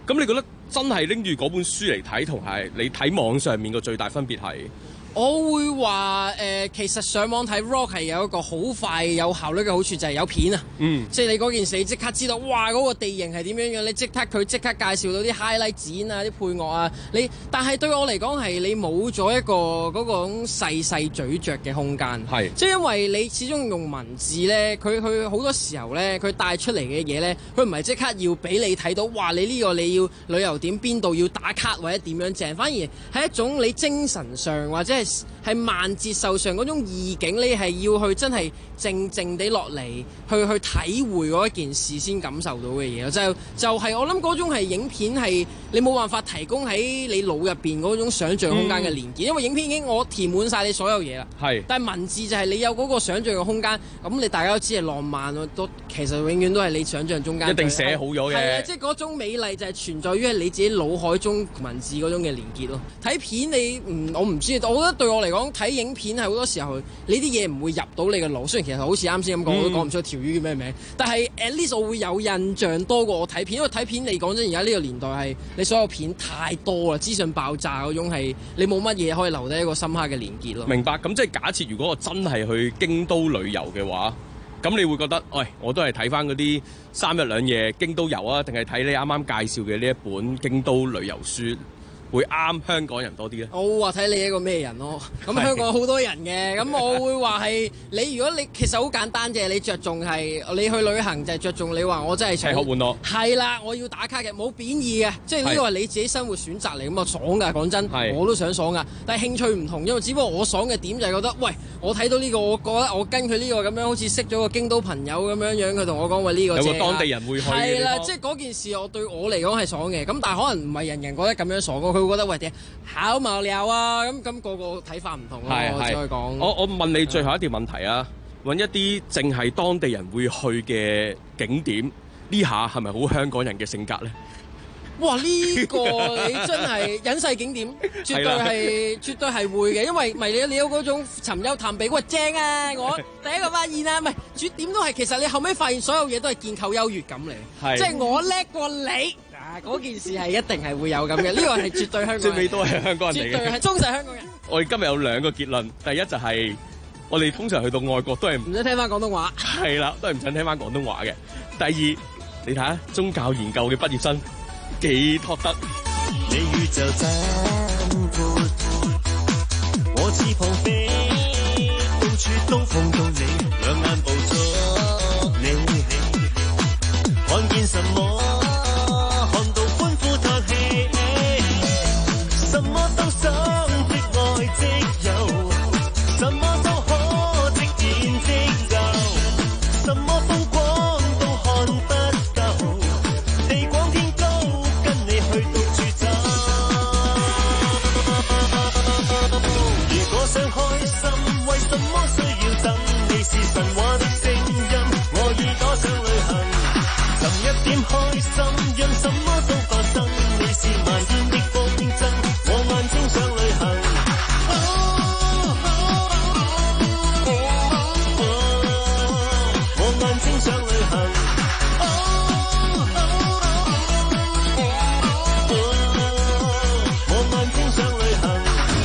咁你覺得真係拎住嗰本書嚟睇，同係你睇網上面個最大分別係？ 我會話誒、呃，其實上網睇 rock 係有一個好快有效率嘅好處，就係、是、有片啊。嗯。即係你嗰件事，你即刻知道，哇！嗰、那個地形係點樣樣，你即刻佢即刻介紹到啲 highlight 剪啊、啲配樂啊。你但係對我嚟講係你冇咗一個嗰、那個細細咀嚼嘅空間。係。即係因為你始終用文字咧，佢佢好多時候咧，佢帶出嚟嘅嘢咧，佢唔係即刻要俾你睇到，哇！你呢個你要旅遊點邊度要打卡或者點樣正，反而係一種你精神上或者係係慢節奏上嗰種意境，你係要去真係靜靜地落嚟，去去體會嗰一件事先感受到嘅嘢咯。就就係、是、我諗嗰種係影片係你冇辦法提供喺你腦入邊嗰種想像空間嘅連結，嗯、因為影片已經我填滿晒你所有嘢啦。係，但係文字就係你有嗰個想像嘅空間。咁你大家都知係浪漫咯，都其實永遠都係你想像中間一定寫好咗嘅。係啊，即係嗰種美麗就係存在於你自己腦海中文字嗰種嘅連結咯。睇片你唔我唔知，我覺得對我嚟講睇影片係好多時候，你啲嘢唔會入到你嘅腦。雖然其實好似啱先咁講，我都講唔出條魚叫咩名。但係 at least 我會有印象多過我睇片，因為睇片嚟講真，而家呢個年代係你所有片太多啦，資訊爆炸嗰種係你冇乜嘢可以留低一個深刻嘅連結咯。明白。咁即係假設如果我真係去京都旅遊嘅話，咁你會覺得，喂，我都係睇翻嗰啲三日兩夜京都遊啊，定係睇你啱啱介紹嘅呢一本京都旅遊書？會啱香港人多啲咧？我會話睇你一個咩人咯。咁香港好多人嘅，咁我會話係你。如果你其實好簡單嘅，你着重係你去旅行就係着重你話我真係想吃喝玩樂。係啦，我要打卡嘅，冇貶義嘅，即係呢個係你自己生活選擇嚟，咁啊爽㗎。講真，我都想爽㗎。但係興趣唔同，因為只不過我爽嘅點就係覺得，喂，我睇到呢個，我覺得我跟佢呢個咁樣，好似識咗個京都朋友咁樣樣，佢同我講喂呢個有個當地人會去。係啦，即係嗰件事，我對我嚟講係爽嘅。咁但係可能唔係人人覺得咁樣爽嘅。佢會覺得喂點考無聊啊，咁咁個個睇法唔同咯，我只可以講。我我問你最後一條問題啊，揾一啲淨係當地人會去嘅景點，呢下係咪好香港人嘅性格咧？哇！呢、呢個你真係隱世景點，絕對係絕對係會嘅，因為咪你你有嗰種尋幽探秘，喂正啊！我第一個發現啊，唔係絕點都係，其實你後尾發現所有嘢都係建構優越感嚟，即係我叻過你。嗰件事係一定係會有咁嘅，呢個係絕對香港人，最尾都係香港人嚟嘅，絕對係忠實香港人。我哋今日有兩個結論，第一就係我哋通常去到外國都係唔想聽翻廣東話，係啦，都係唔想聽翻廣東話嘅。第二，你睇下宗教研究嘅畢業生幾托得。你宇宙真闊，我翅膀飛，到處都碰到你，兩眼捕捉你，看見什麼？什麼都想即愛即有，什麼都可即演即就，什麼風光都看不夠，地廣天高，跟你去到處走。如果想開心，為什麼需要等？你是神話的聲音，我耳朵想旅行，尋一點開心，讓什麼都發生。你是萬變的風箏。我眼睛想旅行，哦哦哦哦、我眼睛想旅行，哦哦哦哦、我眼睛想旅行。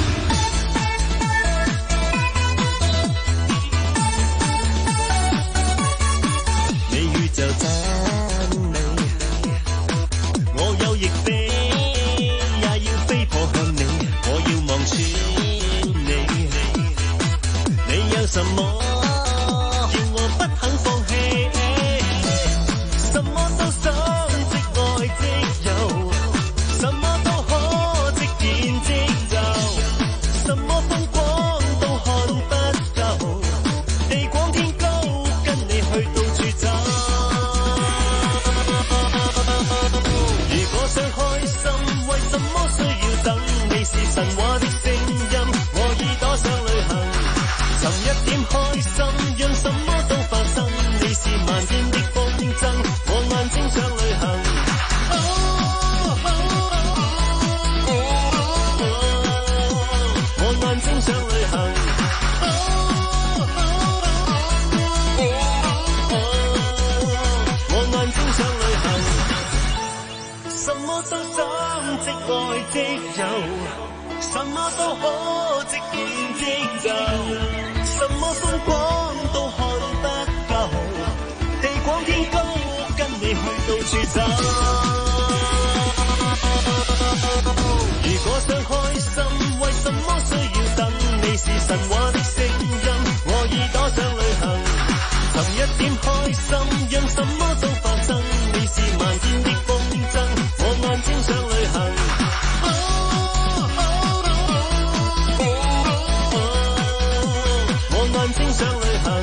你宇宙真美，我有翼飛。什麼叫我不肯放棄？什麼都想即愛即有，什麼都可即演即就，什麼風光都看不夠，地廣天高，跟你去到處走。如果想開心，為什麼需要等？你是神話的聲音，我耳朵想旅行。尋一點開心。 什麼都可即管即就，什麼風光都看不夠，地廣天高，跟你去到處走。如果想開心，為什麼需要等？你是神話的聲音，我耳朵想旅行，尋一點開心，讓什麼都發生。你是漫天的風箏，我眼睛想旅行。正想旅行，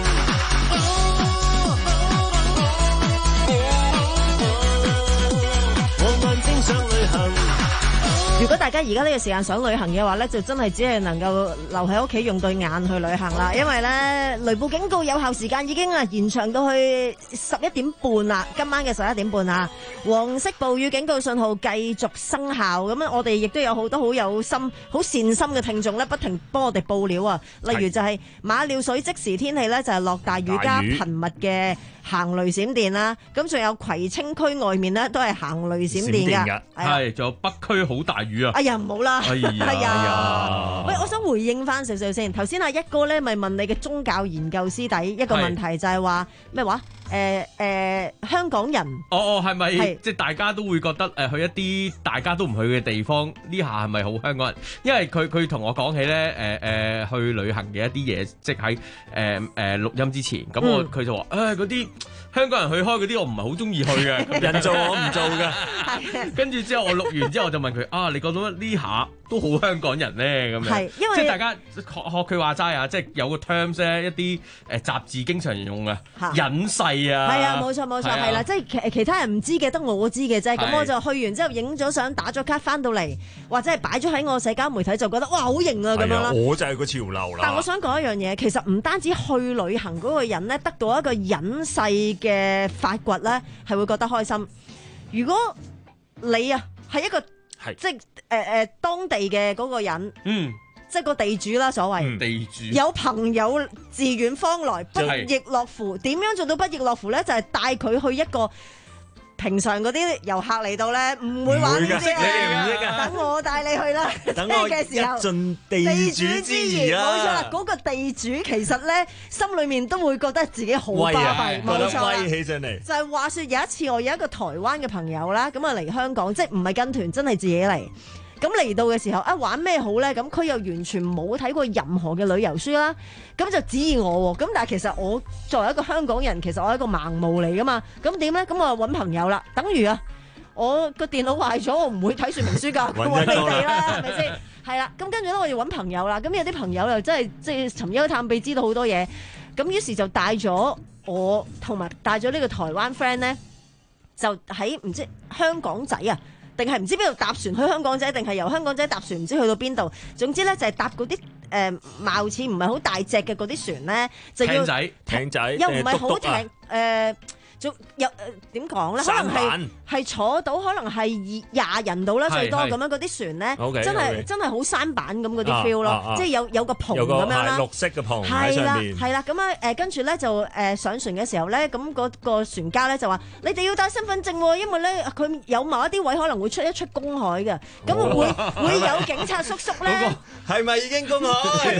我眼睛想旅行。 如果大家而家呢個時間想旅行嘅話呢，就真係只係能夠留喺屋企用對眼去旅行啦。因為呢，雷暴警告有效時間已經啊延長到去十一點半啦，今晚嘅十一點半啊，黃色暴雨警告信號繼續生效。咁我哋亦都有好多好有心、好善心嘅聽眾呢，不停幫我哋報料啊。例如就係馬料水即時天氣呢，就係落大雨加頻密嘅行雷閃電啦。咁仲有葵青區外面呢，都係行雷閃電㗎。 係，仲有北區好大雨啊！ 哎呀，唔好啦！ 哎呀， 哎呀，喂，我想回應翻少少先。頭先阿一哥咧，咪問你嘅宗教研究師弟一個問題，就係話咩話？誒誒，香港人哦哦，係咪即係大家都會覺得誒去一啲大家都唔去嘅地方，呢下係咪好香港人？因為佢佢同我講起咧，誒誒去旅行嘅一啲嘢，即係喺誒誒錄音之前，咁我佢就話誒嗰啲香港人去開嗰啲，我唔係好中意去嘅， 人做我唔做嘅。 跟住之後我錄完之後，我就問佢啊，你覺得呢下都好香港人咧？咁樣， 係因為即係大家學學佢話齋啊，即係有個 terms 咧，一啲誒雜誌經常用嘅隱世。係啊，冇錯冇錯，係啦，即係其其他人唔知嘅，得我知嘅啫。咁我就去完之後影咗相，打咗卡翻到嚟，或者係擺咗喺我社交媒體，就覺得哇好型啊咁樣啦。 我就係個潮流啦。 但我想講一樣嘢，其實唔單止去旅行嗰個人咧，得到一個隱世嘅發掘咧，係會覺得開心。如果你啊係一個即係誒誒當地嘅嗰個人，嗯。即係個地主啦，所謂、嗯、地主有朋友自遠方來，不亦樂乎。點樣做到不亦樂乎咧？就係、是、帶佢去一個平常嗰啲遊客嚟到咧，唔會玩呢啲啊！等我帶你去啦， 等我嘅時候，盡地主之誼啊！ 冇錯啦，嗰、那個地主其實咧心裏面都會覺得自己好巴閉，冇錯啦。 威起上嚟就係話說有一次，我有一個台灣嘅朋友啦，咁啊嚟香港，即係唔係跟團，真係自己嚟。咁嚟到嘅時候啊，玩咩好咧？咁佢又完全冇睇過任何嘅旅遊書啦，咁就指意我喎。咁但係其實我作為一個香港人，其實我係一個盲毛嚟噶嘛。咁點咧？咁我就揾朋友啦。等於啊，我個電腦壞咗，我唔會睇說明書㗎，揾你哋啦，係咪先？係啦。咁跟住咧，我要揾朋友啦。咁有啲朋友又真係即係尋幽探秘，知道好多嘢。咁於是就帶咗我同埋帶咗呢個台灣 friend 咧，就喺唔知香港仔啊。定係唔知邊度搭船去香港仔，定係由香港仔搭船唔知去到邊度。總之咧就係搭嗰啲誒貌似唔係好大隻嘅嗰啲船咧，就要艇仔，艇仔又唔係好艇誒。仲有誒點講咧？可能係係坐到，可能係廿人到啦，最多咁樣嗰啲船咧，真係真係好舢板咁嗰啲 feel 咯，即係有有個篷咁樣啦， 綠色嘅篷喺上面。 係啦，咁啊誒，跟住咧就誒上船嘅時候咧，咁嗰個船家咧就話：你哋要帶身份證喎，因為咧佢有某一啲位可能會出一出公海嘅，咁會會有警察叔叔咧。 係咪已經公海？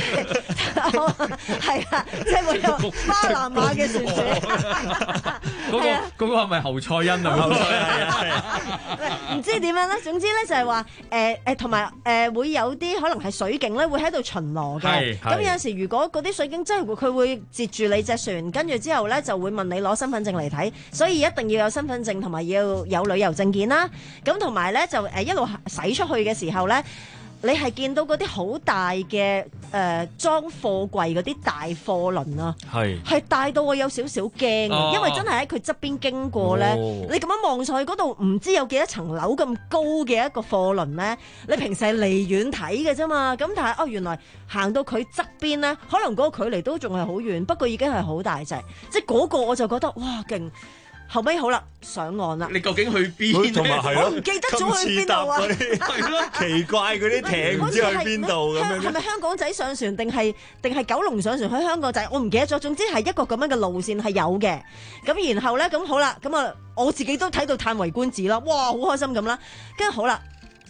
係啊，即係會有巴拿馬嘅船主。 嗰、那個嗰個係咪侯賽因啊？ 唔知點樣咧，總之咧就係話誒誒，同埋誒會有啲可能係水警咧，會喺度巡邏嘅。咁有陣時，如果嗰啲水警真係佢會截住你隻船，跟住之後咧就會問你攞身份證嚟睇，所以一定要有身份證同埋要有旅遊證件啦。咁同埋咧就誒一路駛出去嘅時候咧。你係見到嗰啲好大嘅誒裝貨櫃嗰啲大貨輪啊，係係大到我有少少驚啊，因為真係喺佢側邊經過咧，哦、你咁樣望上去嗰度唔知有幾多層樓咁高嘅一個貨輪咧，你平時係離遠睇嘅啫嘛，咁但係哦原來行到佢側邊咧，可能嗰個距離都仲係好遠，不過已經係好大隻，即係嗰個我就覺得哇勁！後尾好啦，上岸啦。 你究竟去邊？ 同埋係咯， 我唔記得咗去邊度啊！ 係咯，奇怪嗰啲艇唔知去邊度咁樣。 係咪香港仔上船定係定係九龍上船去香港仔？我唔記得咗。總之係一個咁樣嘅路線係有嘅。咁然後咧，咁好啦，咁啊我自己都睇到嘆為觀止啦。哇，好開心咁啦。跟住好啦，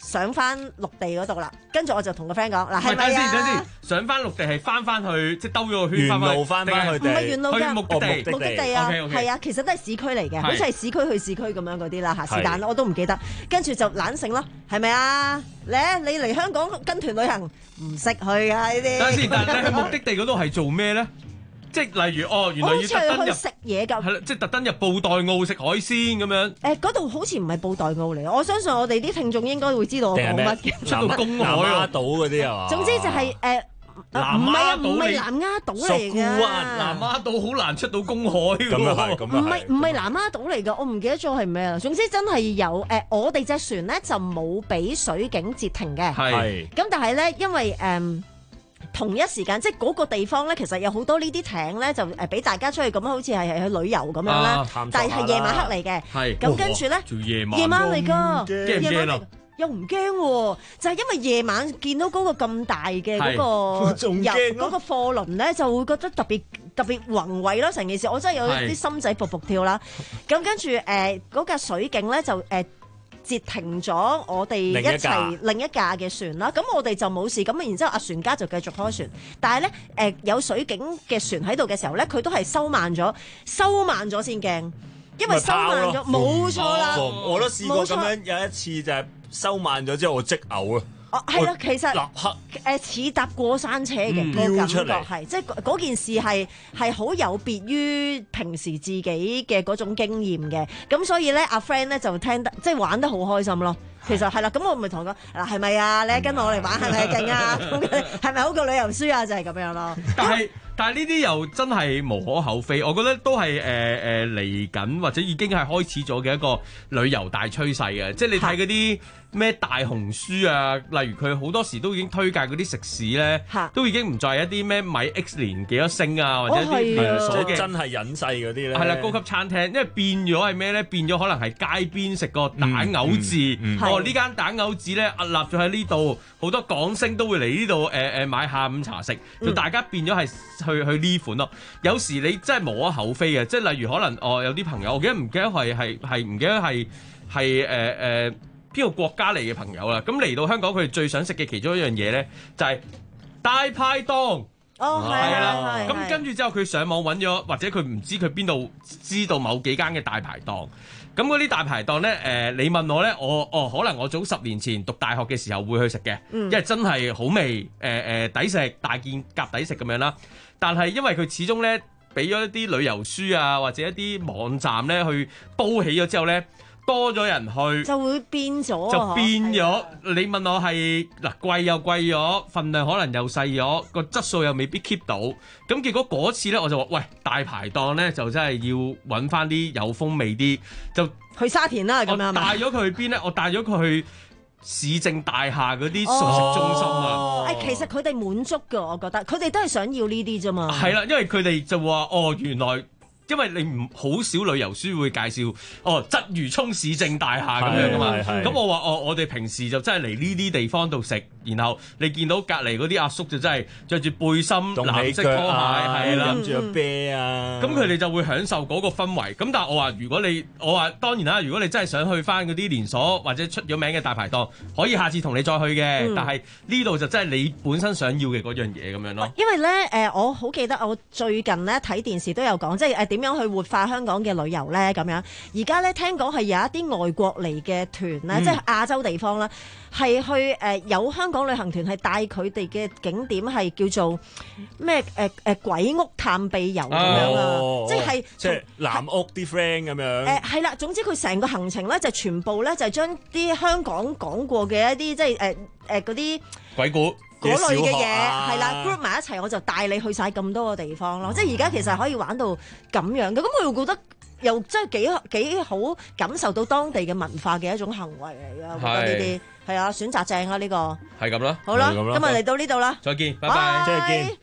上翻陸地嗰度啦。跟住我就同個 friend 講嗱，係咪等先等啊？ 先，上翻陸地係翻翻去，即係兜咗個圈翻沿路返返去唔係原路㗎， 去目的地目的地啊， OK，OK 係啊，其實都係市區嚟嘅， 係好似係市區去市區咁樣嗰啲啦嚇， 係是但啦，我都唔記得。跟住就懶醒咯，係咪啊？咧你嚟香港跟團旅行唔識去㗎呢啲。 等先，但係你去目的地嗰度係做咩咧？即係例如哦，原來要特登入我好似係去食嘢㗎， 係啦，即係特登入布袋澳食海鮮咁樣。 誒嗰度好似唔係布袋澳嚟，我相信我哋啲聽眾應該會知道我講乜嘅。 出到公海南喎丫島嗰啲係嘛？ 總之就係誒。 南唔係啊，唔丫島你係南丫島嚟索㗎。 罟灣南丫島好難出到公海㗎喎。 咁啊係，咁唔係唔係南丫島嚟㗎，我唔記得咗係咩啦。總之真係有誒、呃，我哋隻船咧就冇俾水警截停嘅。 係咁但係咧，因為誒、呃、同一時間，即係嗰個地方咧，其實有好多呢啲艇咧，就誒俾大家出去咁樣，好似係係去旅遊咁樣啦。 啊探索下啦但係係夜晚黑嚟嘅。 係咁跟住咧， 仲夜晚夜晚嚟㗎， 驚唔驚啊？ 又唔驚喎，就係、因為夜晚見到嗰個咁大嘅嗰、嗰個仲遊驚咯嗰個貨輪咧，就會覺得特別特別宏偉咯，成件事我真係有啲心仔噗噗跳啦。咁跟住誒嗰架水警咧就誒、呃、截停咗我哋一齊另一架嘅船啦。咁我哋就冇事，咁然之後阿船家就繼續開船。但係咧誒有水警嘅船喺度嘅時候咧，佢都係收慢咗，收慢咗先驚，因為收慢咗冇錯啦。 我都試過咁樣，有一次就係收慢咗之後，我即嘔啊！ 哦，係啦，其實立刻誒似搭過山車嘅嗯個感飆出嚟覺係，即係嗰嗰件事係係好有別於平時自己嘅嗰種經驗嘅，咁所以咧阿 friend 咧就聽得即係玩得好開心咯。其實係啦，咁我咪同佢講嗱係咪啊？你跟我嚟玩係咪勁啊？係咪好過旅遊書啊？就係咁樣咯。 但係但係呢啲又真係無可厚非，我覺得都係誒誒嚟緊或者已經係開始咗嘅一個旅遊大趨勢嘅，即係你睇嗰啲咩大紅書啊，例如佢好多時都已經推介嗰啲食肆咧，都已經唔再係一啲咩米 X 年幾多星啊，或者一啲連鎖嘅真係隱世嗰啲咧， 係啦高級餐廳，因為變咗係咩咧？變咗可能係街邊食個蛋牛治， 嗯嗯嗯哦呢間蛋牛治咧屹立咗喺呢度，好多港星都會嚟呢度誒誒買下午茶食，就大家變咗係去去呢款咯。有時你真係無可厚非嘅，即係例如可能哦有啲朋友，我記得唔記得係係係唔記得係係誒誒邊個國家嚟嘅朋友啦，咁嚟到香港佢哋最想食嘅其中一樣嘢咧就係大排檔。 哦，係啦， 咁跟住之後佢上網揾咗，或者佢唔知佢邊度知道某幾間嘅大排檔。咁嗰啲大排檔咧，誒、呃，你問我咧，我哦，可能我早十年前讀大學嘅時候會去食嘅， 嗯、 因為真係好味，誒、呃、誒抵食，大件夾抵食咁樣啦。但係因為佢始終咧俾咗一啲旅遊書啊，或者一啲網站咧去煲起咗之後咧。多咗人去就會變咗， 就變咗。你問我係嗱貴又貴咗，份量可能又細咗，個質素又未必 keep 到。咁結果嗰次咧，我就話：喂，大排檔咧就真係要揾翻啲有風味啲，就去沙田啦咁樣。 我帶咗佢去邊咧？我帶咗佢去市政大廈嗰啲熟食中心啊。 誒、哦，其實佢哋滿足㗎，我覺得佢哋都係想要呢啲啫嘛。 係啦，因為佢哋就話：哦，原來。因為你唔好少旅遊書會介紹哦，鰂魚涌市政大廈咁樣噶嘛，咁我話哦，我哋平時就真係嚟呢啲地方度食，然後你見到隔離嗰啲阿叔就真係着住背心、藍色拖鞋，係啦， 飲住個啤啊， 咁佢哋就會享受嗰個氛圍。咁但係我話如果你，我話當然啦，如果你真係想去翻嗰啲連鎖或者出咗名嘅大排檔，可以下次同你再去嘅。嗯、但係呢度就真係你本身想要嘅嗰樣嘢咁樣咯。 因為咧誒、呃，我好記得我最近咧睇電視都有講，即係誒點樣去活化香港嘅旅遊咧咁樣。而家咧聽講係有一啲外國嚟嘅團咧，嗯、即係亞洲地方啦，係去誒、呃、有香港旅行團係帶佢哋嘅景點係叫做咩誒誒鬼屋探秘遊咁樣啊， 哦、 即係即係南屋啲 friend 咁樣。 誒係啦，總之佢成個行程咧就全部咧就係將啲香港講過嘅一啲即係誒誒嗰啲鬼故。 嗰類嘅嘢係啦 group 埋一齊，我就帶你去晒咁多個地方咯。嗯、即係而家其實可以玩到咁樣嘅，咁我又覺得又真係幾幾好感受到當地嘅文化嘅一種行為嚟嘅。我覺得呢啲係啊選擇正啊呢、呢個。 係咁啦。 好啦，今日嚟到呢度啦。 再見，拜拜， 再見。